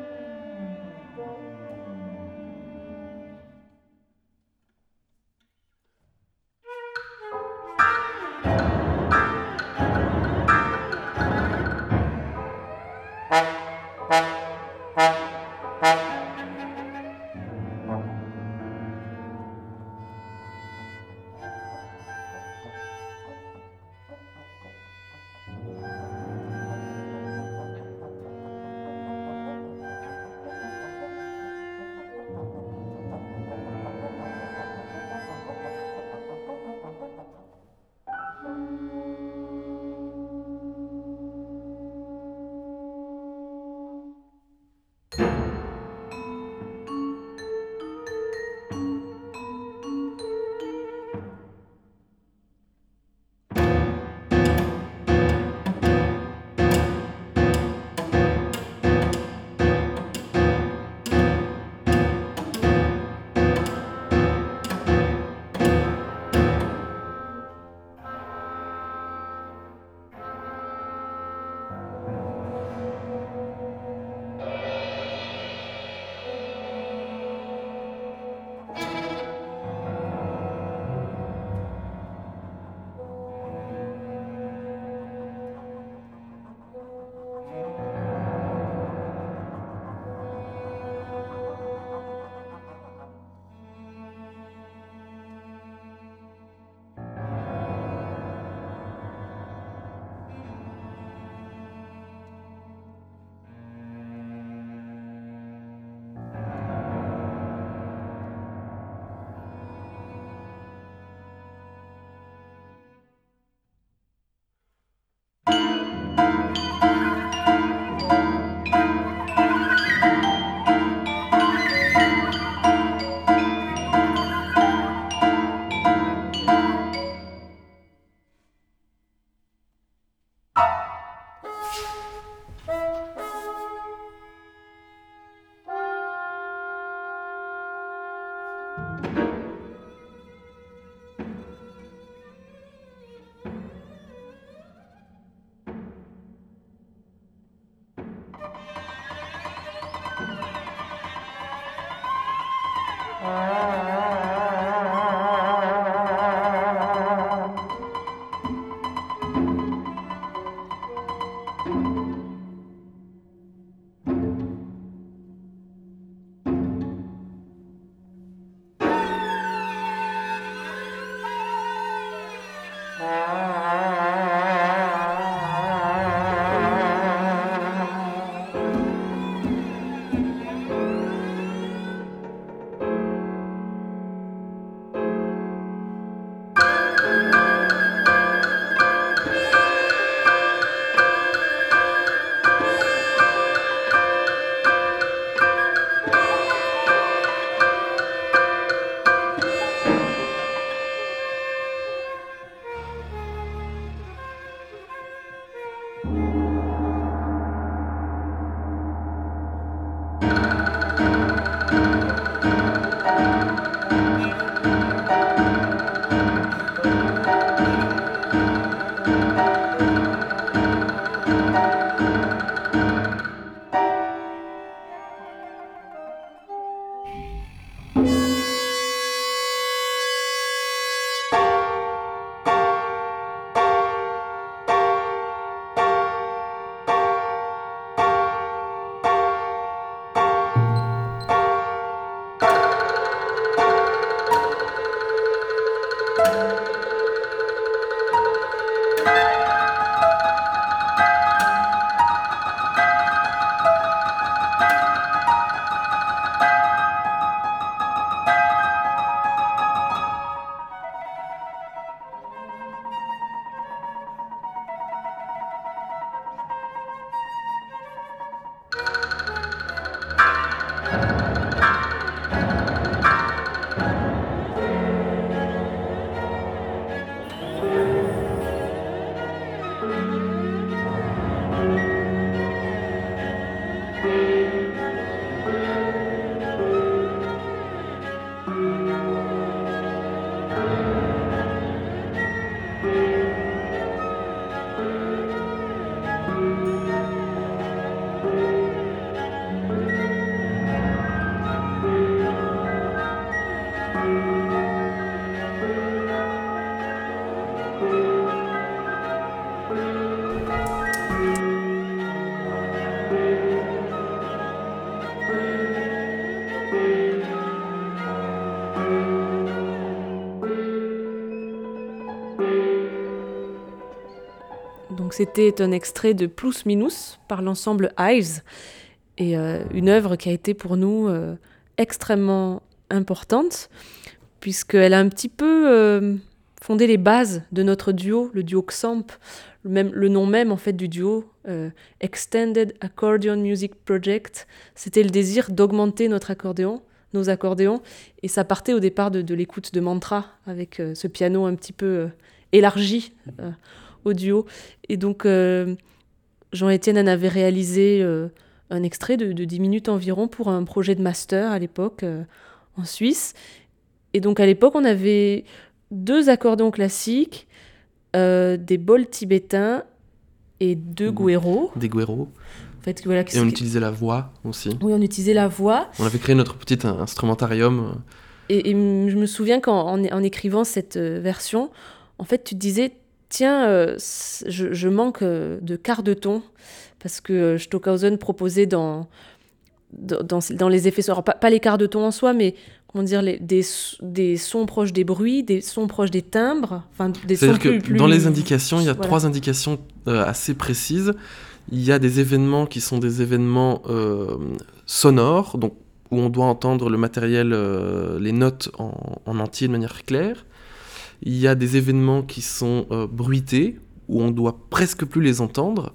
Donc c'était un extrait de Plus Minus par l'ensemble Eyes, et euh, une œuvre qui a été pour nous euh, extrêmement importante, puisqu'elle a un petit peu euh, fondé les bases de notre duo, le duo Xamp, le, même, le nom même en fait du duo, euh, Extended Accordion Music Project. C'était le désir d'augmenter notre accordéon, nos accordéons, et ça partait au départ de, de l'écoute de Mantra, avec euh, ce piano un petit peu euh, élargi euh, au duo. Et donc, euh, Jean-Étienne en avait réalisé euh, un extrait de, de dix minutes environ pour un projet de master à l'époque euh, en Suisse. Et donc, à l'époque, on avait deux accordéons classiques, euh, des bols tibétains et deux guéros. Des guéros. En fait, voilà, et on utilisait la voix aussi. Oui, on utilisait la voix. On avait créé notre petit instrumentarium. Et, et je me souviens qu'en en, en écrivant cette version, en fait, tu te disais, tiens, euh, je, je manque de quart de ton, parce que Stockhausen proposait dans, dans, dans, dans les effets sonores, pas, pas les quarts de ton en soi, mais comment dire, les, des, des sons proches des bruits, des sons proches des timbres, enfin des sons C'est-à-dire plus, que plus... dans les indications, il y a voilà. trois indications euh, assez précises. Il y a des événements qui sont des événements euh, sonores, donc où on doit entendre le matériel, euh, les notes en, en entier de manière claire. Il y a des événements qui sont euh, bruités, où on doit presque plus les entendre.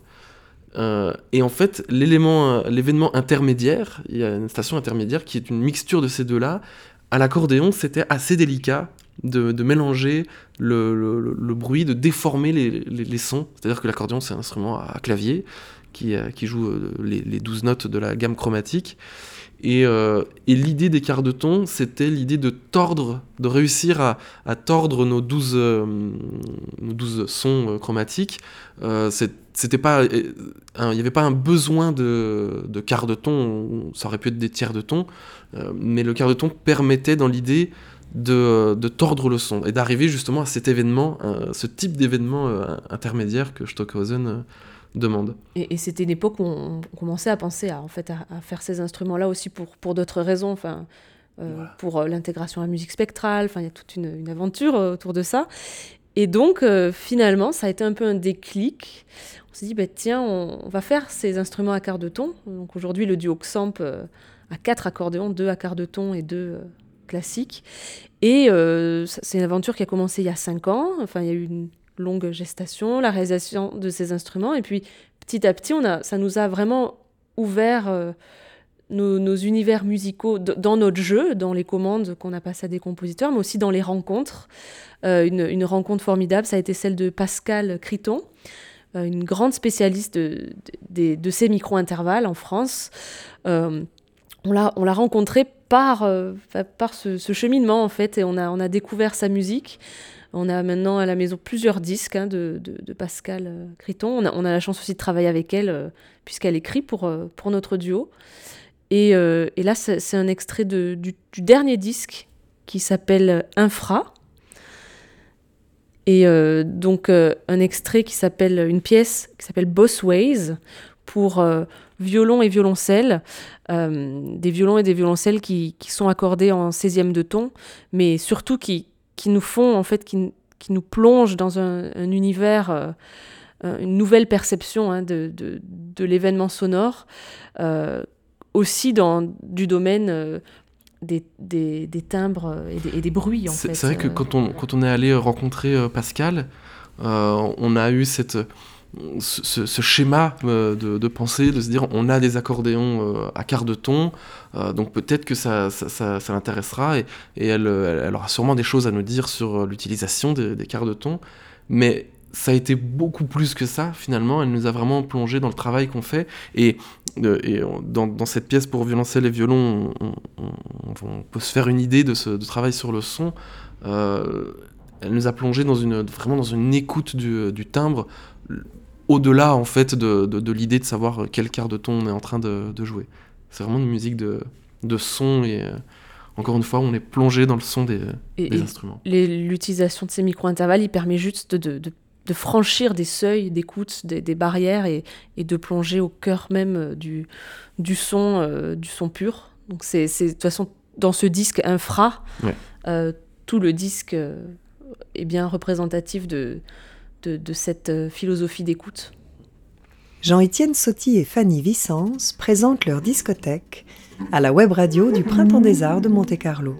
Euh, et en fait, l'élément, euh, l'événement intermédiaire, il y a une station intermédiaire qui est une mixture de ces deux-là. À l'accordéon, c'était assez délicat de, de mélanger le, le, le bruit, de déformer les, les, les sons. C'est-à-dire que l'accordéon, c'est un instrument à clavier qui, euh, qui joue euh, les, les douze notes de la gamme chromatique. Et, euh, et l'idée des quarts de ton, c'était l'idée de tordre, de réussir à, à tordre nos douze, euh, nos douze sons euh, chromatiques. Euh, c'est, c'était pas, il n'y avait pas un besoin de, de quarts de ton, ça aurait pu être des tiers de ton, euh, mais le quart de ton permettait dans l'idée de, de tordre le son et d'arriver justement à cet événement, euh, ce type d'événement euh, intermédiaire que Stockhausen euh, demande. Et, et c'était une époque où on, on commençait à penser à, en fait, à, à faire ces instruments-là aussi pour, pour d'autres raisons, enfin, euh, voilà. pour euh, l'intégration à la musique spectrale, enfin, il y a toute une, une aventure euh, autour de ça. Et donc, euh, finalement, ça a été un peu un déclic. On s'est dit, bah, tiens, on, on va faire ces instruments à quart de ton. Donc aujourd'hui, le duo Xamp euh, a quatre accordéons, deux à quart de ton et deux euh, classiques. Et euh, c'est une aventure qui a commencé il y a cinq ans. Enfin, il y a eu une longue gestation, la réalisation de ces instruments. Et puis, petit à petit, on a, ça nous a vraiment ouvert euh, nos, nos univers musicaux d- dans notre jeu, dans les commandes qu'on a passées à des compositeurs, mais aussi dans les rencontres. Euh, une, une rencontre formidable, ça a été celle de Pascale Criton, euh, une grande spécialiste de, de, de ces micro-intervalles en France. Euh, on l'a, on l'a rencontrée par, euh, par ce, ce cheminement, en fait, et on a, on a découvert sa musique. On a maintenant à la maison plusieurs disques hein, de, de, de Pascale euh, Criton. On a, on a la chance aussi de travailler avec elle, euh, puisqu'elle écrit pour, euh, pour notre duo. Et, euh, et là, c'est, c'est un extrait de, du, du dernier disque qui s'appelle Infra. Et euh, donc, euh, un extrait qui s'appelle, une pièce qui s'appelle Both Ways, pour euh, violon et violoncelle, euh, des violons et des violoncelles qui, qui sont accordés en seizième de ton, mais surtout qui, qui nous font, en fait, qui, qui nous plongent dans un, un univers, euh, une nouvelle perception hein, de, de, de l'événement sonore, euh, aussi dans du domaine euh, des, des, des timbres et des, et des bruits, en c'est, fait. C'est vrai que quand on, quand on est allé rencontrer euh, Pascale, euh, on a eu cette... Ce, ce schéma euh, de, de pensée, de se dire on a des accordéons euh, à quart de ton, euh, donc peut-être que ça, ça, ça, ça l'intéressera et, et elle, elle, elle aura sûrement des choses à nous dire sur l'utilisation des, des quarts de ton, mais ça a été beaucoup plus que ça finalement. Elle nous a vraiment plongé dans le travail qu'on fait et, euh, et dans, dans cette pièce pour violoncelle et violon on, on, on peut se faire une idée de ce de travail sur le son. Euh, elle nous a plongé dans une, vraiment dans une écoute du, du timbre, au-delà en fait de, de, de l'idée de savoir quel quart de ton on est en train de, de jouer. C'est vraiment une musique de, de son et euh, encore une fois on est plongé dans le son des, et, des et instruments. Les, l'utilisation de ces micro-intervalles, il permet juste de, de, de franchir des seuils d'écoute, des, des barrières et, et de plonger au cœur même du, du, son, euh, du son pur. Donc c'est, c'est de toute façon dans ce disque Infra, ouais. euh, tout le disque euh, est bien représentatif de De, de cette euh, philosophie d'écoute. Jean-Étienne Sotti et Fanny Vicence présentent leur discothèque à la web radio du Printemps des Arts de Monte-Carlo.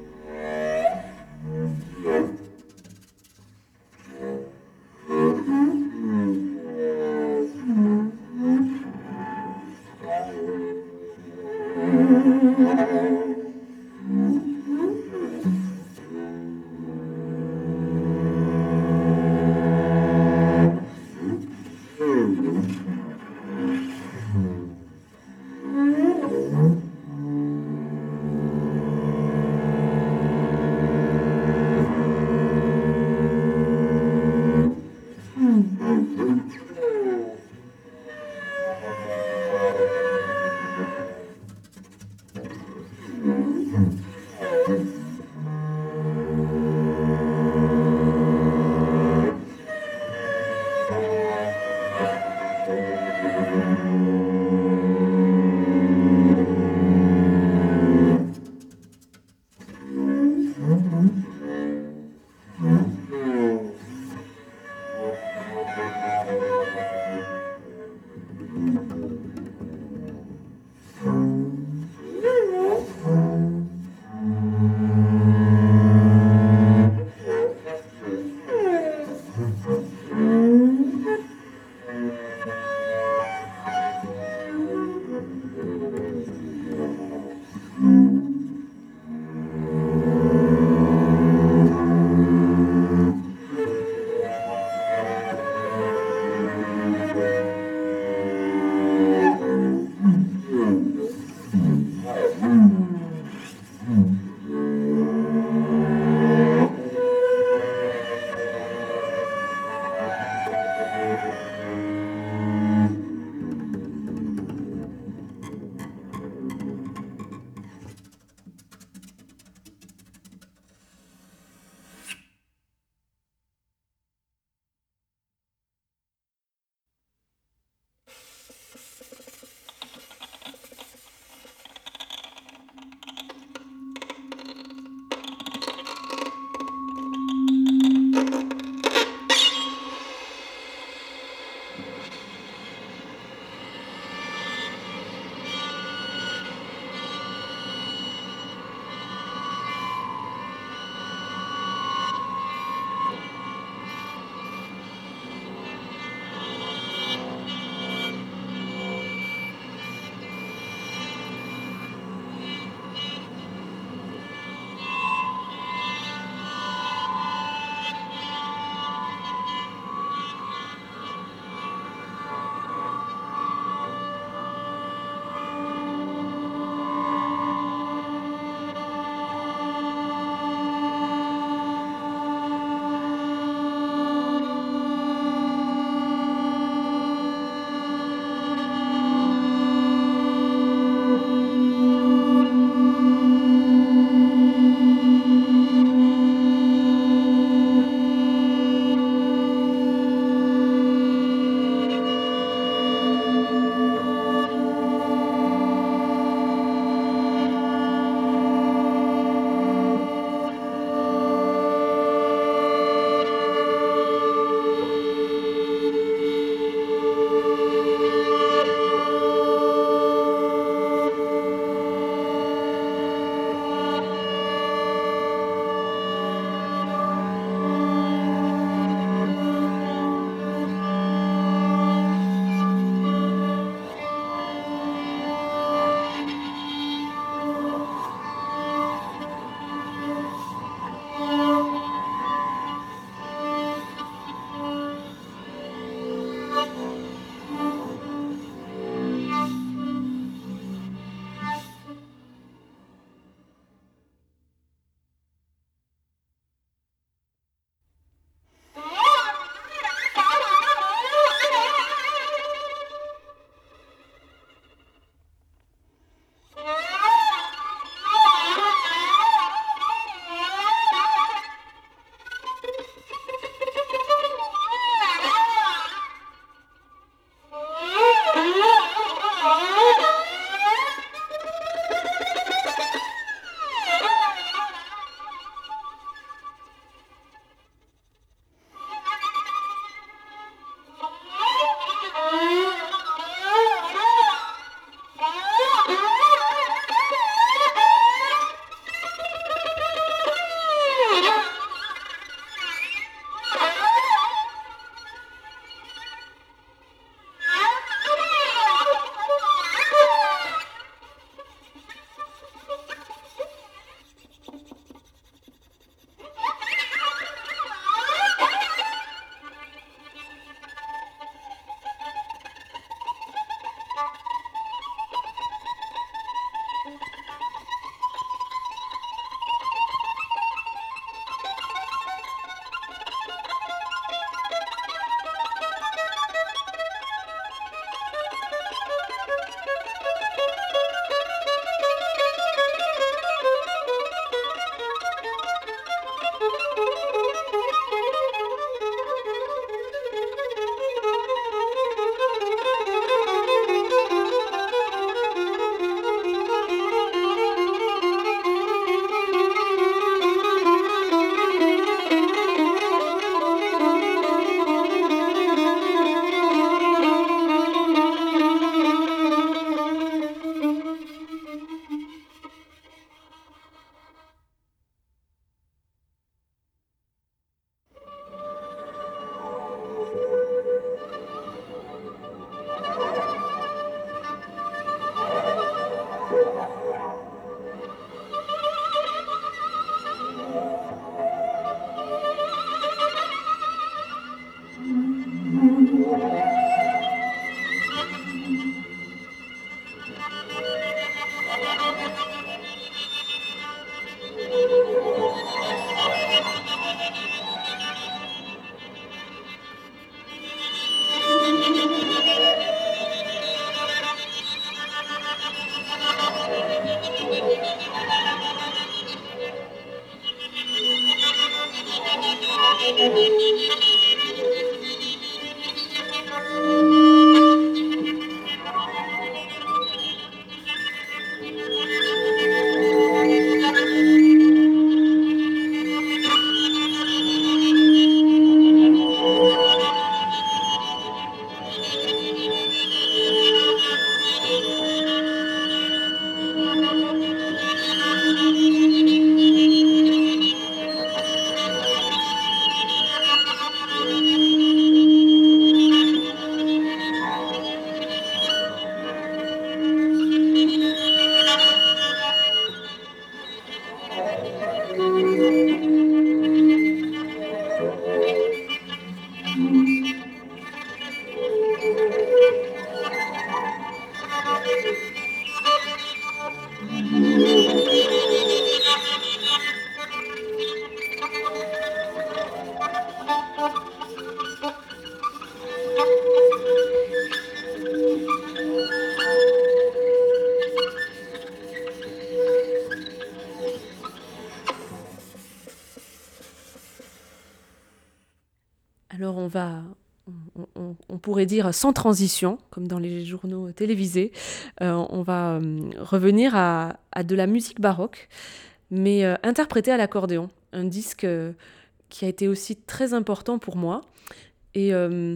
Alors on va, on, on, on pourrait dire sans transition, comme dans les journaux télévisés, euh, on va euh, revenir à, à de la musique baroque, mais euh, interprétée à l'accordéon. Un disque euh, qui a été aussi très important pour moi. Et euh,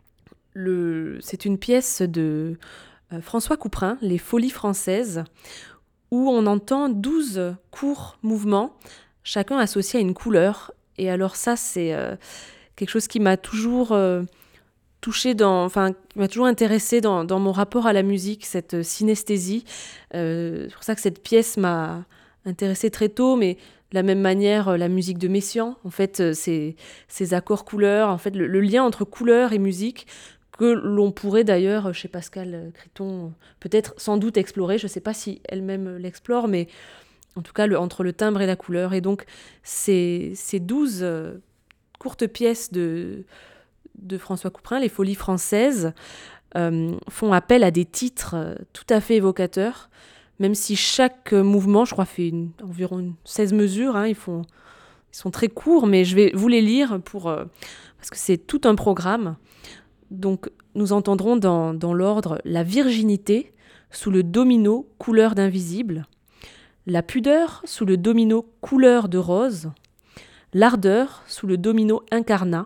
le, c'est une pièce de euh, François Couperin, Les Folies françaises, où on entend douze courts mouvements, chacun associé à une couleur. Et alors ça, c'est euh, quelque chose qui m'a toujours euh, touchée, dans, enfin, qui m'a toujours intéressée dans, dans mon rapport à la musique, cette synesthésie. Euh, c'est pour ça que cette pièce m'a intéressée très tôt, mais de la même manière, la musique de Messiaen, en fait, ces, ces accords couleurs, en fait, le, le lien entre couleur et musique, que l'on pourrait d'ailleurs, chez Pascale Criton, peut-être sans doute explorer. Je ne sais pas si elle-même l'explore, mais en tout cas, le, entre le timbre et la couleur. Et donc, ces, ces douze euh, courtes pièces de, de François Couperin, Les Folies françaises, euh, font appel à des titres euh, tout à fait évocateurs, même si chaque mouvement, je crois, fait une, environ une seize mesures. Hein, ils, font, ils sont très courts, mais je vais vous les lire pour, euh, parce que c'est tout un programme. Donc, nous entendrons dans, dans l'ordre la virginité sous le domino couleur d'invisible, la pudeur sous le domino couleur de rose, l'ardeur sous le domino incarnat,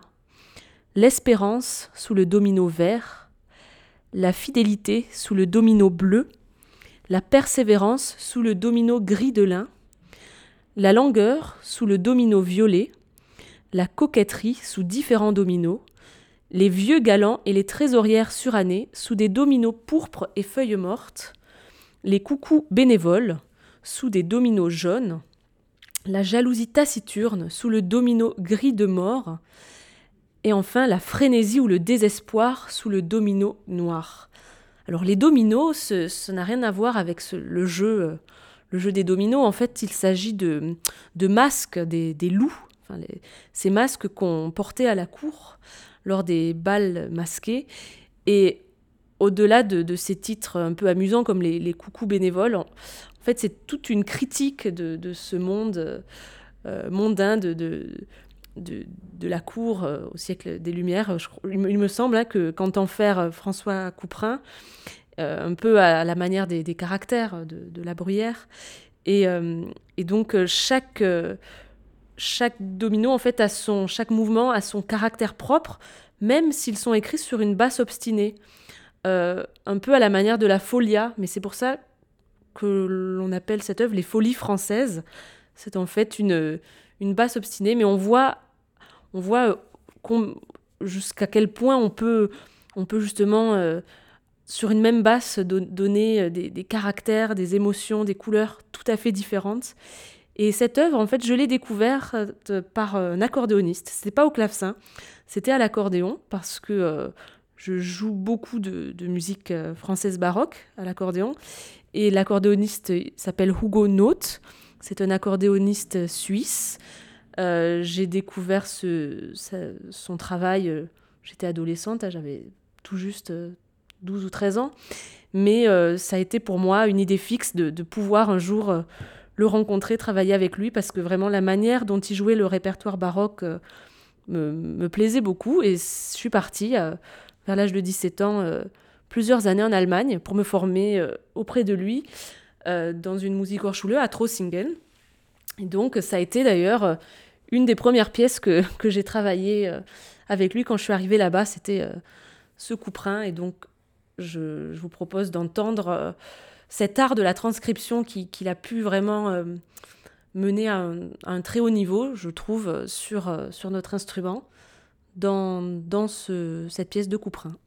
l'espérance sous le domino vert, la fidélité sous le domino bleu, la persévérance sous le domino gris de lin, la langueur sous le domino violet, la coquetterie sous différents dominos, les vieux galants et les trésorières surannées sous des dominos pourpres et feuilles mortes, les coucous bénévoles sous des dominos jaunes, la jalousie taciturne sous le domino gris de mort, et enfin la frénésie ou le désespoir sous le domino noir. Alors les dominos, ce, ça n'a rien à voir avec ce, le, jeu, le jeu des dominos. En fait, il s'agit de, de masques des, des loups, enfin, les, ces masques qu'on portait à la cour lors des bals masqués. Et au-delà de, de ces titres un peu amusants comme les, les coucous bénévoles, en, en fait, c'est toute une critique de, de ce monde euh, mondain de, de, de, de la cour euh, au siècle des Lumières. Je, il, me, il me semble hein, que qu'entend faire François Couperin, euh, un peu à la manière des, des caractères de, de La Bruyère. Et, euh, et donc, chaque... Euh, Chaque domino, en fait, a son, chaque mouvement a son caractère propre, même s'ils sont écrits sur une basse obstinée. Euh, un peu à la manière de la folia, mais c'est pour ça que l'on appelle cette œuvre les Folies françaises. C'est en fait une, une basse obstinée, mais on voit, on voit jusqu'à quel point on peut, on peut justement, euh, sur une même basse, do- donner des, des caractères, des émotions, des couleurs tout à fait différentes. Et cette œuvre, en fait, je l'ai découverte par un accordéoniste. C'était pas au clavecin, c'était à l'accordéon, parce que euh, je joue beaucoup de, de musique française baroque à l'accordéon. Et l'accordéoniste s'appelle Hugo Noth. C'est un accordéoniste suisse. Euh, j'ai découvert ce, sa, son travail, euh, j'étais adolescente, j'avais tout juste euh, douze ou treize ans. Mais euh, ça a été pour moi une idée fixe de, de pouvoir un jour... Euh, le rencontrer, travailler avec lui, parce que vraiment la manière dont il jouait le répertoire baroque euh, me, me plaisait beaucoup et je suis partie euh, vers l'âge de dix-sept ans, euh, plusieurs années en Allemagne pour me former euh, auprès de lui euh, dans une Musikhochschule à Trossingen. Et donc ça a été d'ailleurs euh, une des premières pièces que, que j'ai travaillées euh, avec lui quand je suis arrivée là-bas, c'était euh, ce couprin. Et donc je, je vous propose d'entendre euh, cet art de la transcription qui, qu'il a pu vraiment euh, mener à un, à un très haut niveau, je trouve, sur, euh, sur notre instrument, dans, dans ce, cette pièce de couprin.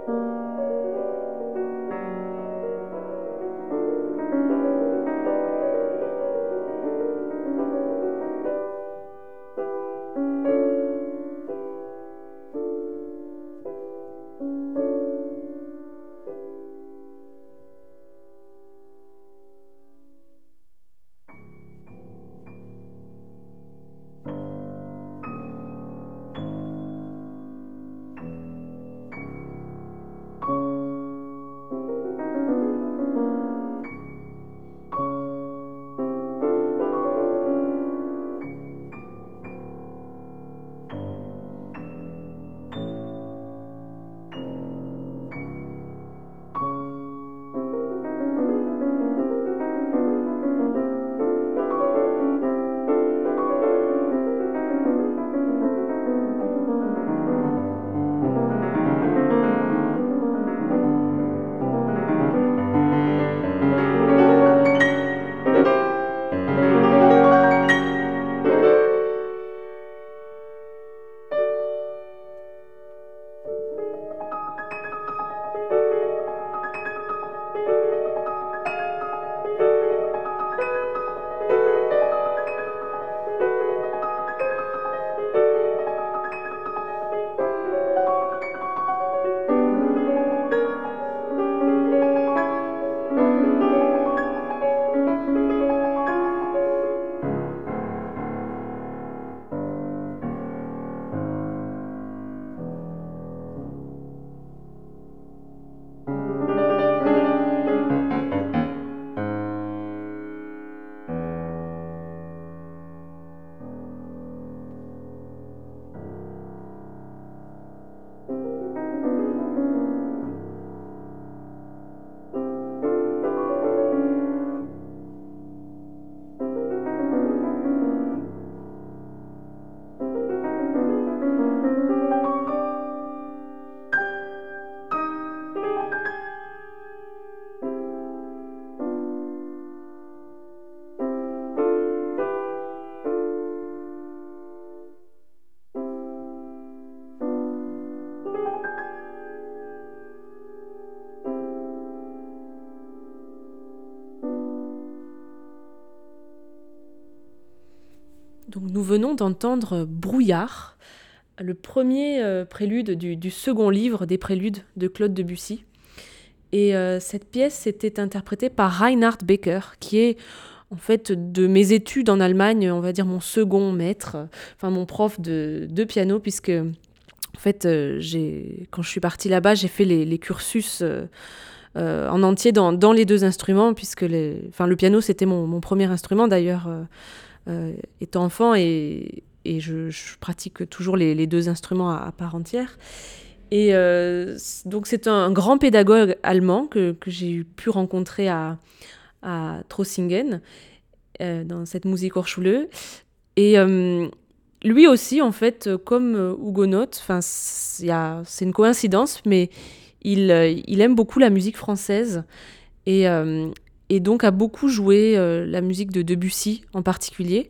Donc nous venons d'entendre Brouillard, le premier euh, prélude du, du second livre des préludes de Claude Debussy. Et euh, cette pièce était interprétée par Reinhard Becker, qui est en fait de mes études en Allemagne, on va dire mon second maître, enfin mon prof de, de piano, puisque en fait, euh, j'ai, quand je suis partie là-bas, j'ai fait les, les cursus euh, euh, en entier dans, dans les deux instruments, puisque les, enfin, le piano, c'était mon, mon premier instrument d'ailleurs, euh, euh, étant enfant, et, et je, je pratique toujours les, les deux instruments à, à part entière. Et euh, donc c'est un grand pédagogue allemand que, que j'ai pu rencontrer à, à Trossingen, euh, dans cette Musikhochschule. Et euh, lui aussi, en fait, comme euh, Huguenot, c'est, c'est une coïncidence, mais il, euh, il aime beaucoup la musique française et, euh, et donc a beaucoup joué euh, la musique de Debussy en particulier.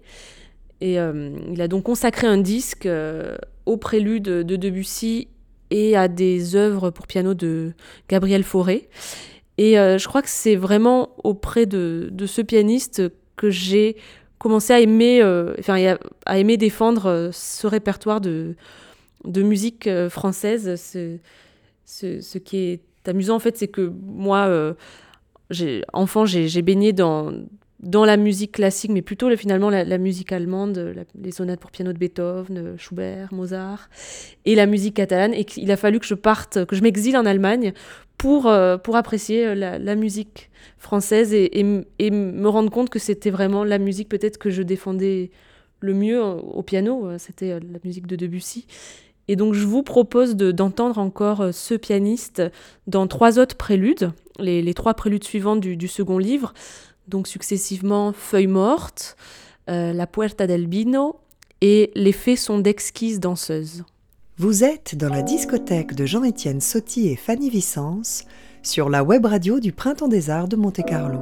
Et euh, il a donc consacré un disque euh, au prélude de Debussy et à des œuvres pour piano de Gabriel Fauré. Et euh, je crois que c'est vraiment auprès de, de ce pianiste que j'ai commencé à aimer, euh, enfin, à aimer défendre ce répertoire de, de musique euh, française. Ce, ce, ce qui est amusant, en fait, c'est que moi, euh, j'ai, enfant, j'ai, j'ai baigné dans... dans la musique classique, mais plutôt finalement la, la musique allemande, la, les sonates pour piano de Beethoven, Schubert, Mozart, et la musique catalane. Et qu'il a fallu que je parte, que je m'exile en Allemagne pour, euh, pour apprécier la, la musique française et, et, et me rendre compte que c'était vraiment la musique peut-être que je défendais le mieux au piano. C'était la musique de Debussy. Et donc je vous propose de, d'entendre encore ce pianiste dans trois autres préludes, les, les trois préludes suivants du, du second livre, donc successivement Feuille morte, euh, La Puerta del Vino et Les fées sont d'exquises danseuses. Vous êtes dans la discothèque de Jean-Étienne Sotti et Fanny Vicence sur la web radio du Printemps des Arts de Monte-Carlo.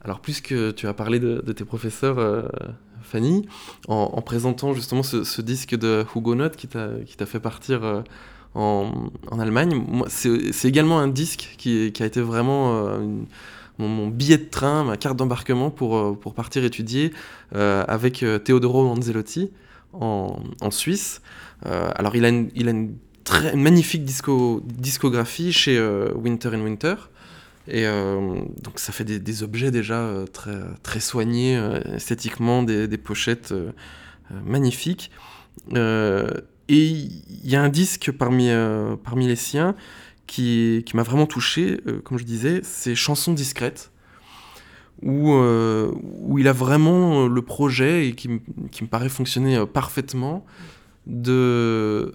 Alors, puisque tu as parlé de, de tes professeurs, euh, Fanny, en, en présentant justement ce, ce disque de Huguenot qui t'a, qui t'a fait partir euh, en, en Allemagne, moi, c'est, c'est également un disque qui, qui a été vraiment euh, une, mon, mon billet de train, ma carte d'embarquement pour, euh, pour partir étudier euh, avec euh, Teodoro Angelotti en, en Suisse. Euh, alors, il a une, il a une, très, une magnifique disco, discographie chez euh, Winter and Winter. Et euh, donc ça fait des, des objets déjà euh, très, très soignés euh, esthétiquement, des, des pochettes euh, euh, magnifiques. Euh, et il y a un disque parmi, euh, parmi les siens qui, qui m'a vraiment touché, euh, comme je disais, c'est Chansons discrètes, où, euh, où il a vraiment le projet, et qui, m- qui me paraît fonctionner euh, parfaitement, de...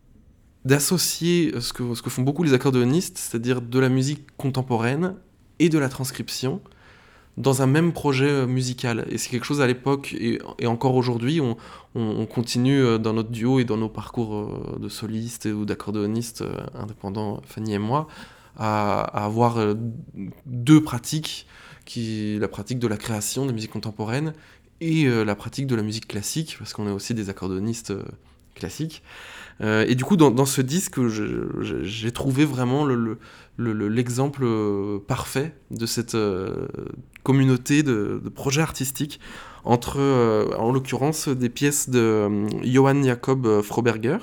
d'associer ce que, ce que font beaucoup les accordéonistes, c'est-à-dire de la musique contemporaine et de la transcription, dans un même projet musical. Et c'est quelque chose à l'époque, et, et encore aujourd'hui, on, on, on continue dans notre duo et dans nos parcours de solistes ou d'accordéonistes indépendants, Fanny et moi, à, à avoir deux pratiques, qui, la pratique de la création de musique contemporaine et la pratique de la musique classique, parce qu'on est aussi des accordéonistes classiques. Euh, et du coup, dans, dans ce disque, je, je, j'ai trouvé vraiment le, le, le, l'exemple parfait de cette euh, communauté de, de projets artistiques entre, euh, en l'occurrence, des pièces de euh, Johann Jakob Froberger.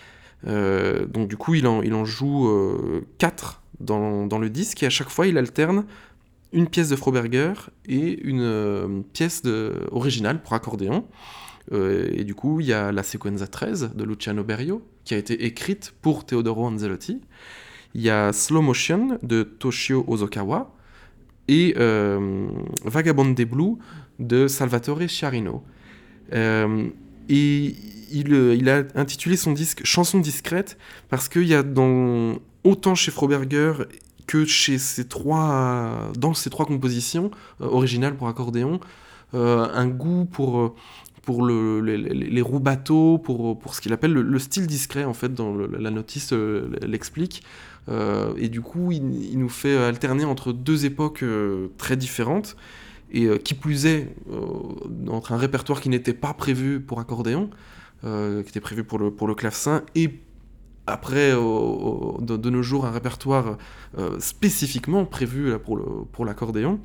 Euh, donc du coup, il en, il en joue euh, quatre dans, dans le disque, et à chaque fois, il alterne une pièce de Froberger et une euh, pièce de, originale pour accordéon. Euh, et du coup, il y a la Sequenza treize de Luciano Berio, qui a été écrite pour Teodoro Angelotti. Il y a Slow Motion de Toshio Ozokawa et euh, Vagabonde Blue de Salvatore Sciarrino. Euh, et il, il a intitulé son disque Chansons discrètes parce qu'il y a dans, autant chez Froberger que chez ces trois, dans ces trois compositions euh, originales pour accordéon, euh, un goût pour... pour le, les, les rubato, pour, pour ce qu'il appelle le, le style discret, en fait, dans le, la notice euh, l'explique. Euh, et du coup, il, il nous fait alterner entre deux époques euh, très différentes, et euh, qui plus est, euh, entre un répertoire qui n'était pas prévu pour accordéon, euh, qui était prévu pour le, pour le clavecin, et après, euh, de, de nos jours, un répertoire euh, spécifiquement prévu là, pour, le, pour l'accordéon.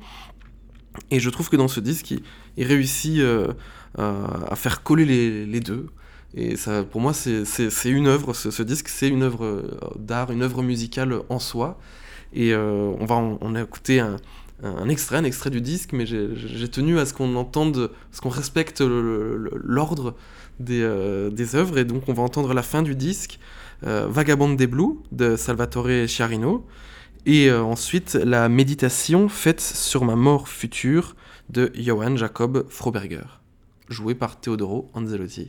Et je trouve que dans ce disque, il, il réussit euh, euh, à faire coller les, les deux. Et ça, pour moi, c'est, c'est, c'est une œuvre, ce, ce disque, c'est une œuvre d'art, une œuvre musicale en soi. Et euh, on va en, on a écouté un, un extrait, un extrait du disque, mais j'ai, j'ai tenu à ce qu'on entende, à ce qu'on respecte le, le, l'ordre des, euh, des œuvres. Et donc, on va entendre la fin du disque, euh, Vagabonde Blue de Salvatore Sciarrino. Et euh, ensuite, la méditation faite sur ma mort future de Johann Jakob Froberger, joué par Teodoro Angelotti.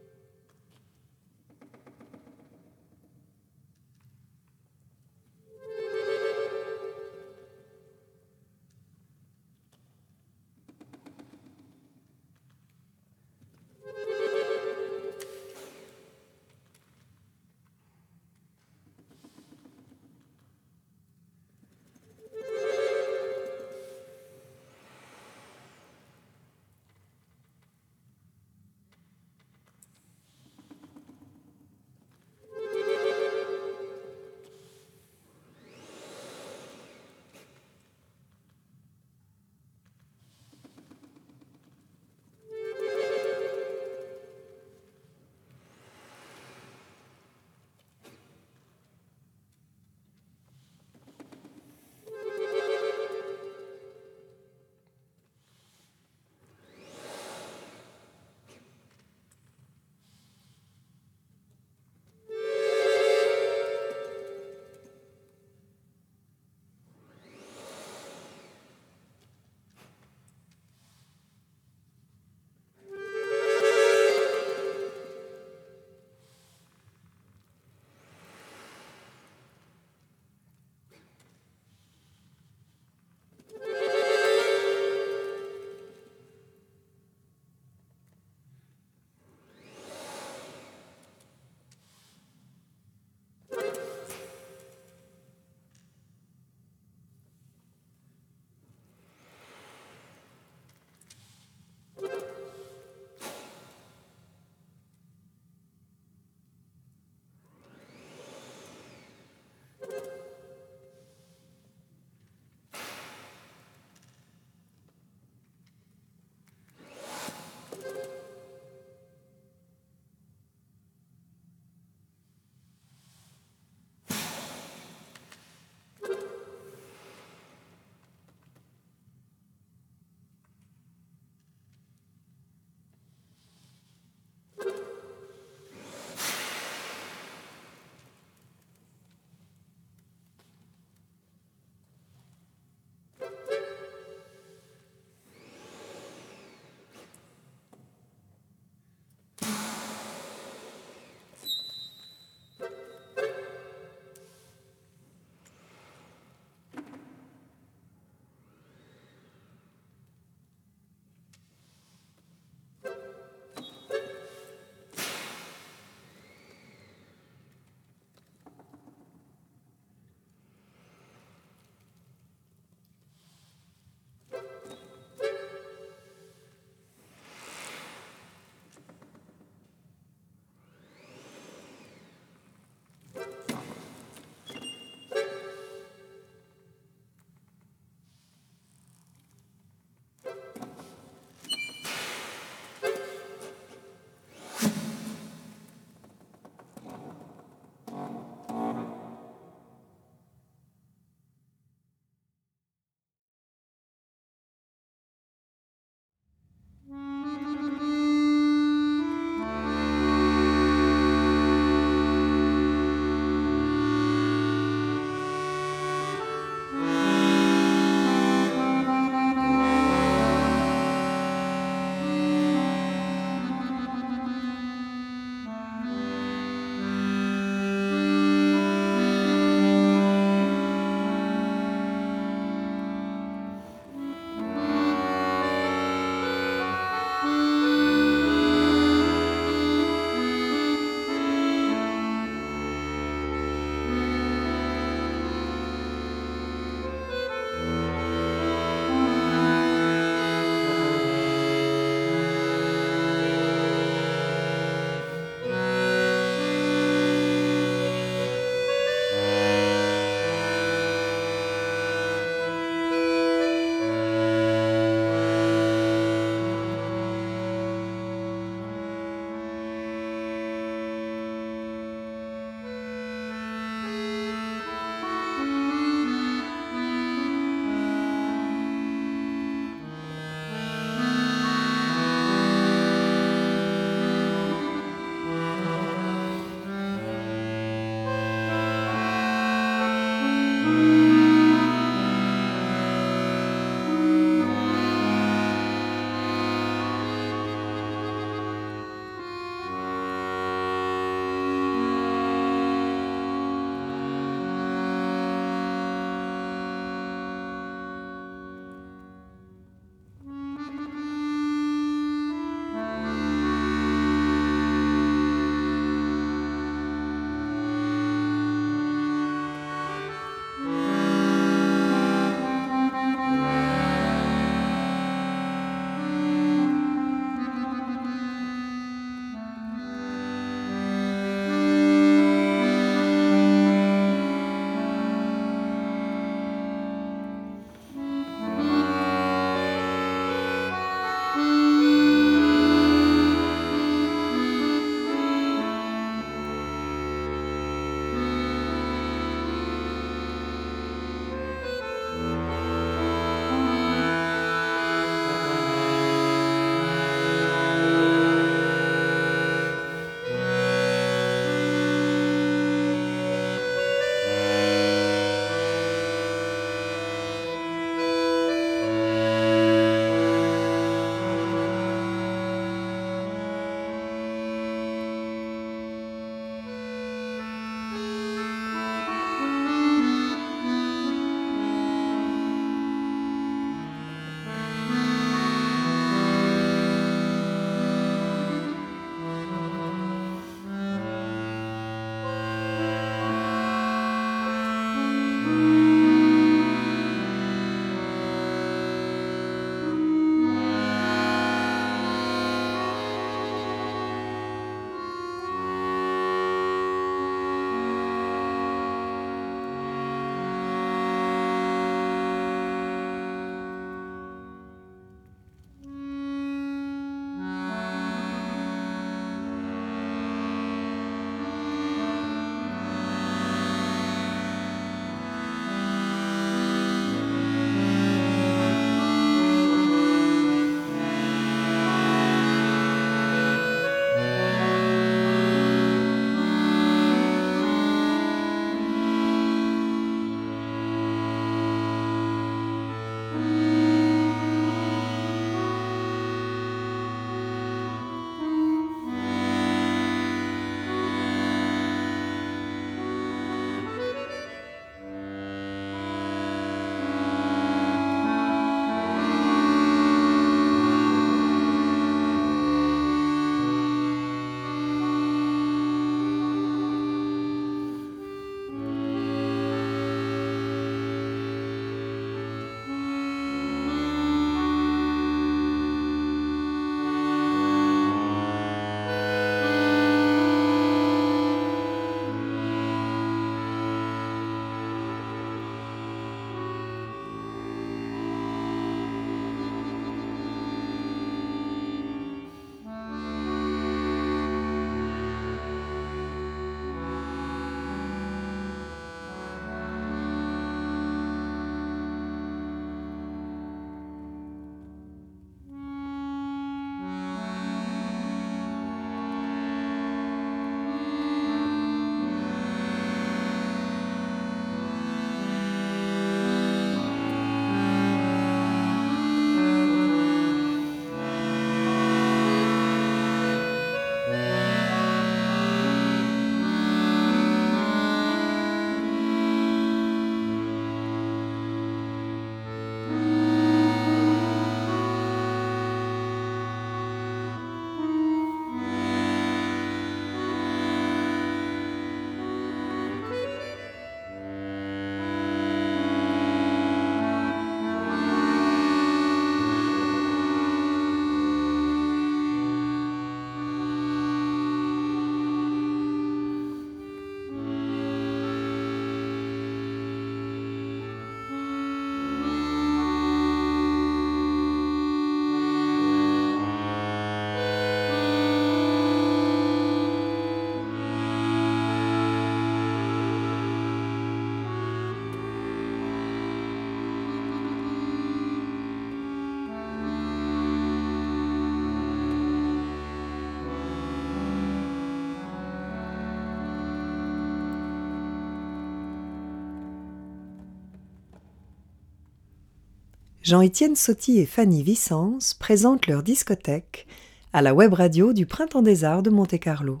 Jean-Étienne Sotti et Fanny Vicence présentent leur discothèque à la web radio du Printemps des Arts de Monte-Carlo.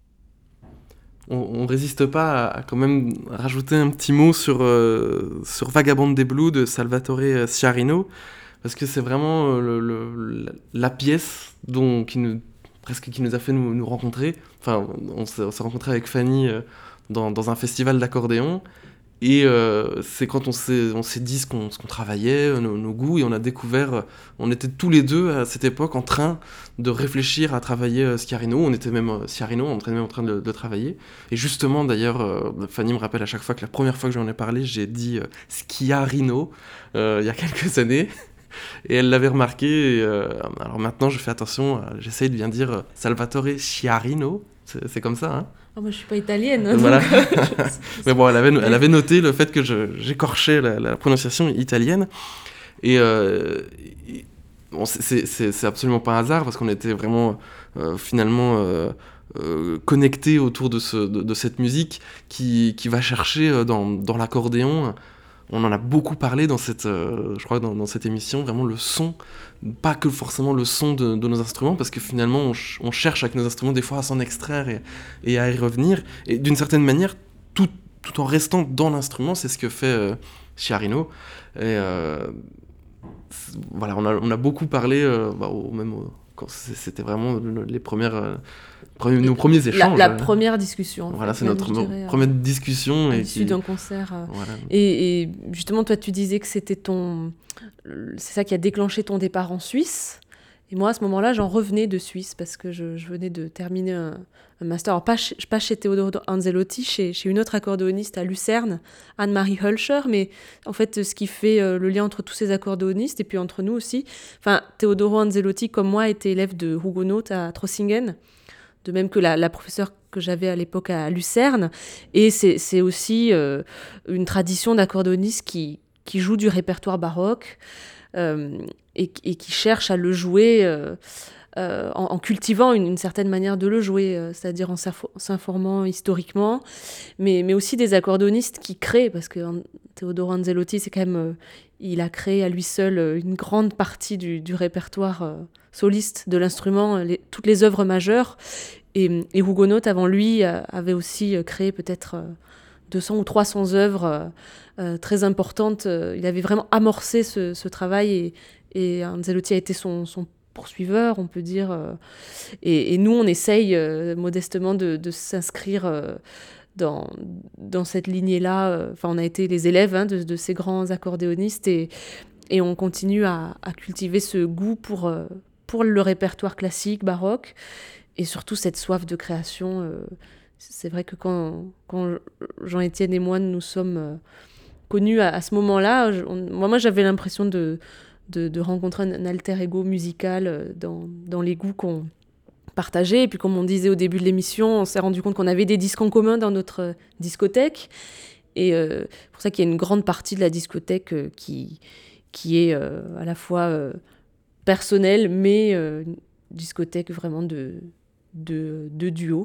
On ne résiste pas à, à quand même rajouter un petit mot sur, euh, sur Vagabond des Blues de Salvatore Sciarrino, parce que c'est vraiment le, le, la pièce dont, qui, nous, presque, qui nous a fait nous, nous rencontrer. Enfin, on s'est, on s'est rencontrés avec Fanny euh, dans, dans un festival d'accordéon. Et euh, c'est quand on s'est, on s'est dit ce qu'on, ce qu'on travaillait, nos, nos goûts, et on a découvert, on était tous les deux à cette époque en train de réfléchir à travailler euh, Sciarrino, on était même, euh, Sciarrino, on était même en train de, de travailler. Et justement, d'ailleurs, euh, Fanny me rappelle à chaque fois que la première fois que j'en ai parlé, j'ai dit euh, Sciarrino, euh, il y a quelques années, et elle l'avait remarqué, et, euh, alors maintenant je fais attention, euh, j'essaye de bien dire euh, Salvatore Sciarrino, c'est, c'est comme ça, hein. Oh, moi, je suis pas italienne. Voilà. Donc, euh, Mais bon, elle avait, elle avait noté le fait que je, j'écorchais la, la prononciation italienne. Et, euh, et bon, c'est, c'est, c'est absolument pas un hasard, parce qu'on était vraiment euh, finalement euh, euh, connectés autour de, ce, de, de cette musique qui, qui va chercher dans, dans l'accordéon. On en a beaucoup parlé dans cette, euh, je crois, dans, dans cette émission, vraiment le son, pas que forcément le son de, de nos instruments, parce que finalement on, ch- on cherche avec nos instruments des fois à s'en extraire et, et à y revenir, et d'une certaine manière, tout, tout en restant dans l'instrument, c'est ce que fait euh, Sciarrino. Et euh, voilà, on a, on a beaucoup parlé, euh, bah, au, même au, quand c'était vraiment les premières, euh, premiers, nos premiers échanges. La, la première discussion. Voilà, fait, c'est même, notre dirais, première euh, discussion. à et l'issue qui... d'un concert. Euh, voilà. et, et justement, toi, tu disais que c'était ton... C'est ça qui a déclenché ton départ en Suisse. Et moi, à ce moment-là, j'en revenais de Suisse parce que je, je venais de terminer un, un master. Alors, pas chez, pas chez Teodoro Angelotti, chez, chez une autre accordéoniste à Lucerne, Anne-Marie Hölscher. Mais en fait, ce qui fait euh, le lien entre tous ces accordéonistes et puis entre nous aussi, enfin, Teodoro Angelotti, comme moi, était élève de Huguenot à Trossingen, de même que la, la professeure que j'avais à l'époque à Lucerne. Et c'est, c'est aussi euh, une tradition d'accordéonistes qui, qui joue du répertoire baroque, euh, et, et qui cherche à le jouer euh, euh, en, en cultivant une, une certaine manière de le jouer, euh, c'est-à-dire en s'informant historiquement, mais, mais aussi des accordéonistes qui créent, parce que Teodoro Angelotti, c'est quand même, euh, il a créé à lui seul euh, une grande partie du, du répertoire euh, soliste de l'instrument, les, toutes les œuvres majeures, et, et Huguenot, avant lui, euh, avait aussi euh, créé peut-être... Euh, deux cents ou trois cents œuvres euh, euh, très importantes. Il avait vraiment amorcé ce, ce travail et, et Angelotti a été son, son poursuiveur, on peut dire. Euh, et, et nous, on essaye euh, modestement de, de s'inscrire euh, dans, dans cette lignée-là. Enfin, on a été les élèves hein, de, de ces grands accordéonistes et, et on continue à, à cultiver ce goût pour, euh, pour le répertoire classique, baroque, et surtout cette soif de création. Euh, C'est vrai que quand, quand Jean-Étienne et moi nous sommes euh, connus à, à ce moment-là, je, on, moi, moi j'avais l'impression de, de, de rencontrer un, un alter ego musical dans, dans les goûts qu'on partageait. Et puis comme on disait au début de l'émission, on s'est rendu compte qu'on avait des disques en commun dans notre discothèque. Et euh, c'est pour ça qu'il y a une grande partie de la discothèque euh, qui, qui est euh, à la fois euh, personnelle, mais euh, une discothèque vraiment de, de, de duo.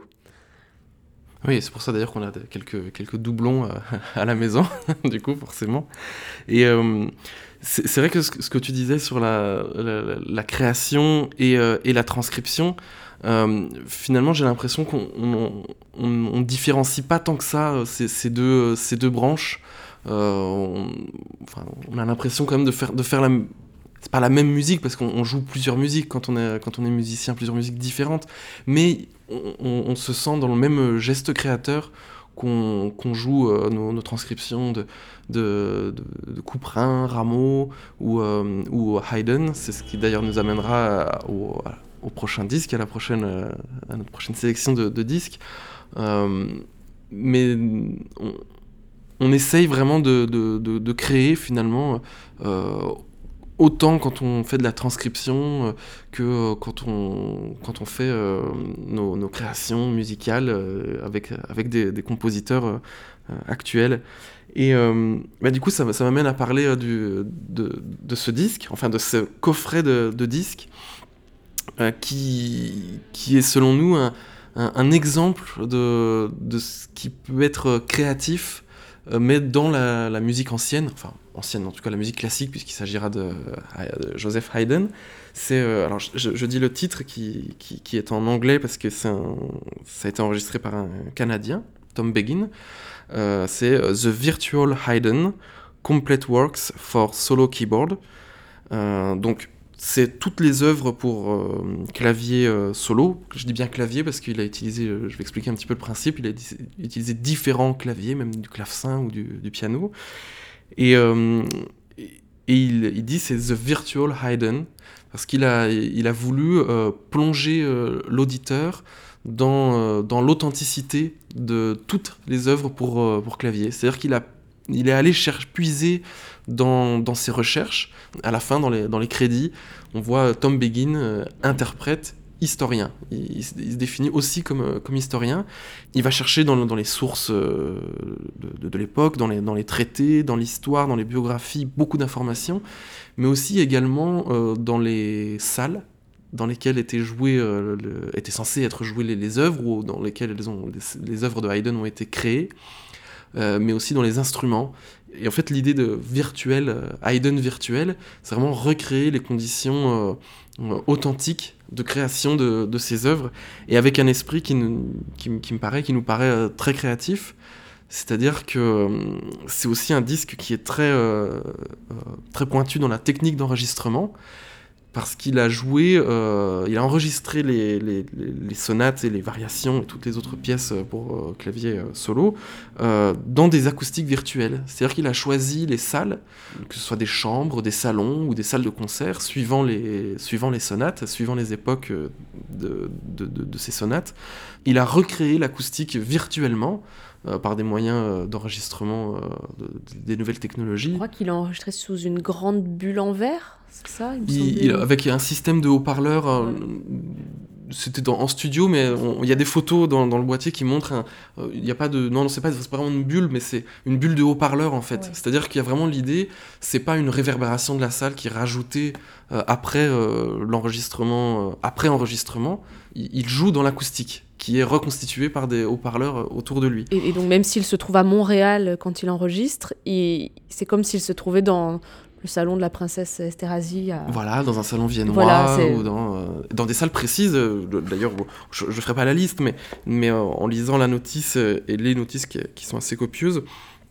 Oui, c'est pour ça d'ailleurs qu'on a quelques, quelques doublons à la maison, du coup, forcément. Et euh, c'est, c'est vrai que ce, ce que tu disais sur la, la, la création et, euh, et la transcription, euh, finalement, j'ai l'impression qu'on on, on, on différencie pas tant que ça ces, ces, deux, ces deux branches. Euh, on, enfin, on a l'impression quand même de faire, de faire la... C'est pas la même musique parce qu'on on joue plusieurs musiques quand on est, quand on est musicien, plusieurs musiques différentes, mais on, on, on se sent dans le même geste créateur qu'on, qu'on joue euh, nos, nos transcriptions de, de, de, de Couperin, Rameau ou, euh, ou Haydn. C'est ce qui d'ailleurs nous amènera au, au prochain disque, à, la prochaine, à notre prochaine sélection de, de disques. Euh, mais on, on essaye vraiment de, de, de, de créer finalement... Euh, autant quand on fait de la transcription euh, que euh, quand, on, quand on fait euh, nos, nos créations musicales euh, avec, avec des, des compositeurs euh, actuels. Et euh, bah, du coup, ça, ça m'amène à parler euh, du, de, de ce disque, enfin de ce coffret de, de disques, euh, qui, qui est selon nous un, un, un exemple de, de ce qui peut être créatif euh, mais dans la, la musique ancienne, enfin ancienne en tout cas la musique classique puisqu'il s'agira de, de Joseph Haydn. C'est, euh, alors je, je dis le titre qui, qui, qui est en anglais parce que c'est un, ça a été enregistré par un Canadien, Tom Begin. Euh, c'est The Virtual Haydn, Complete Works for Solo Keyboard. Euh, donc c'est toutes les œuvres pour euh, clavier euh, solo. Je dis bien clavier parce qu'il a utilisé, euh, je vais expliquer un petit peu le principe, il a di- utilisé différents claviers, même du clavecin ou du, du piano. Et, euh, et il, il dit c'est The Virtual Haydn parce qu'il a, il a voulu euh, plonger euh, l'auditeur dans, euh, dans l'authenticité de toutes les œuvres pour, euh, pour clavier. C'est-à-dire qu'il a, il est allé chercher, puiser dans, dans ses recherches. À la fin, dans les, dans les crédits, on voit Tom Begin, euh, interprète, historien. Il, il, se, il se définit aussi comme, comme historien. Il va chercher dans, dans les sources euh, de, de, de l'époque, dans les, dans les traités, dans l'histoire, dans les biographies, beaucoup d'informations, mais aussi également euh, dans les salles dans lesquelles étaient, jouées, euh, le, étaient censées être jouées les, les œuvres, ou dans lesquelles elles ont, les, les œuvres de Haydn ont été créées, euh, mais aussi dans les instruments. Et en fait, l'idée de virtuel, euh, Haydn virtuel, c'est vraiment recréer les conditions euh, authentiques de création de, de ces œuvres, et avec un esprit qui, nous, qui, qui me paraît, qui nous paraît euh, très créatif. C'est-à-dire que euh, c'est aussi un disque qui est très, euh, euh, très pointu dans la technique d'enregistrement, parce qu'il a joué, euh, il a enregistré les, les, les sonates et les variations et toutes les autres pièces pour euh, clavier euh, solo euh, dans des acoustiques virtuelles. C'est-à-dire qu'il a choisi les salles, que ce soit des chambres, des salons ou des salles de concert, suivant les, suivant les sonates, suivant les époques de, de, de, de ces sonates. Il a recréé l'acoustique virtuellement, Euh, par des moyens euh, d'enregistrement euh, de, de, des nouvelles technologies. Je crois qu'il a enregistré sous une grande bulle en verre, c'est ça il me il, il, Avec un système de haut-parleurs, euh, ouais. C'était dans, en studio, mais il y a des photos dans, dans le boîtier qui montrent, il euh, n'y a pas de, non, non c'est pas, c'est pas vraiment une bulle, mais c'est une bulle de haut-parleurs en fait. Ouais. C'est-à-dire qu'il y a vraiment l'idée, c'est pas une réverbération de la salle qui est rajoutée euh, après euh, l'enregistrement, euh, après enregistrement, il, il joue dans l'acoustique, qui est reconstitué par des haut-parleurs autour de lui. Et, et donc même s'il se trouve à Montréal quand il enregistre, il, c'est comme s'il se trouvait dans le salon de la princesse Esterhazy. À... Voilà, dans un salon viennois, voilà, ou dans, euh, dans des salles précises. Euh, d'ailleurs, bon, je ne ferai pas la liste, mais, mais euh, en lisant la notice euh, et les notices qui, qui sont assez copieuses,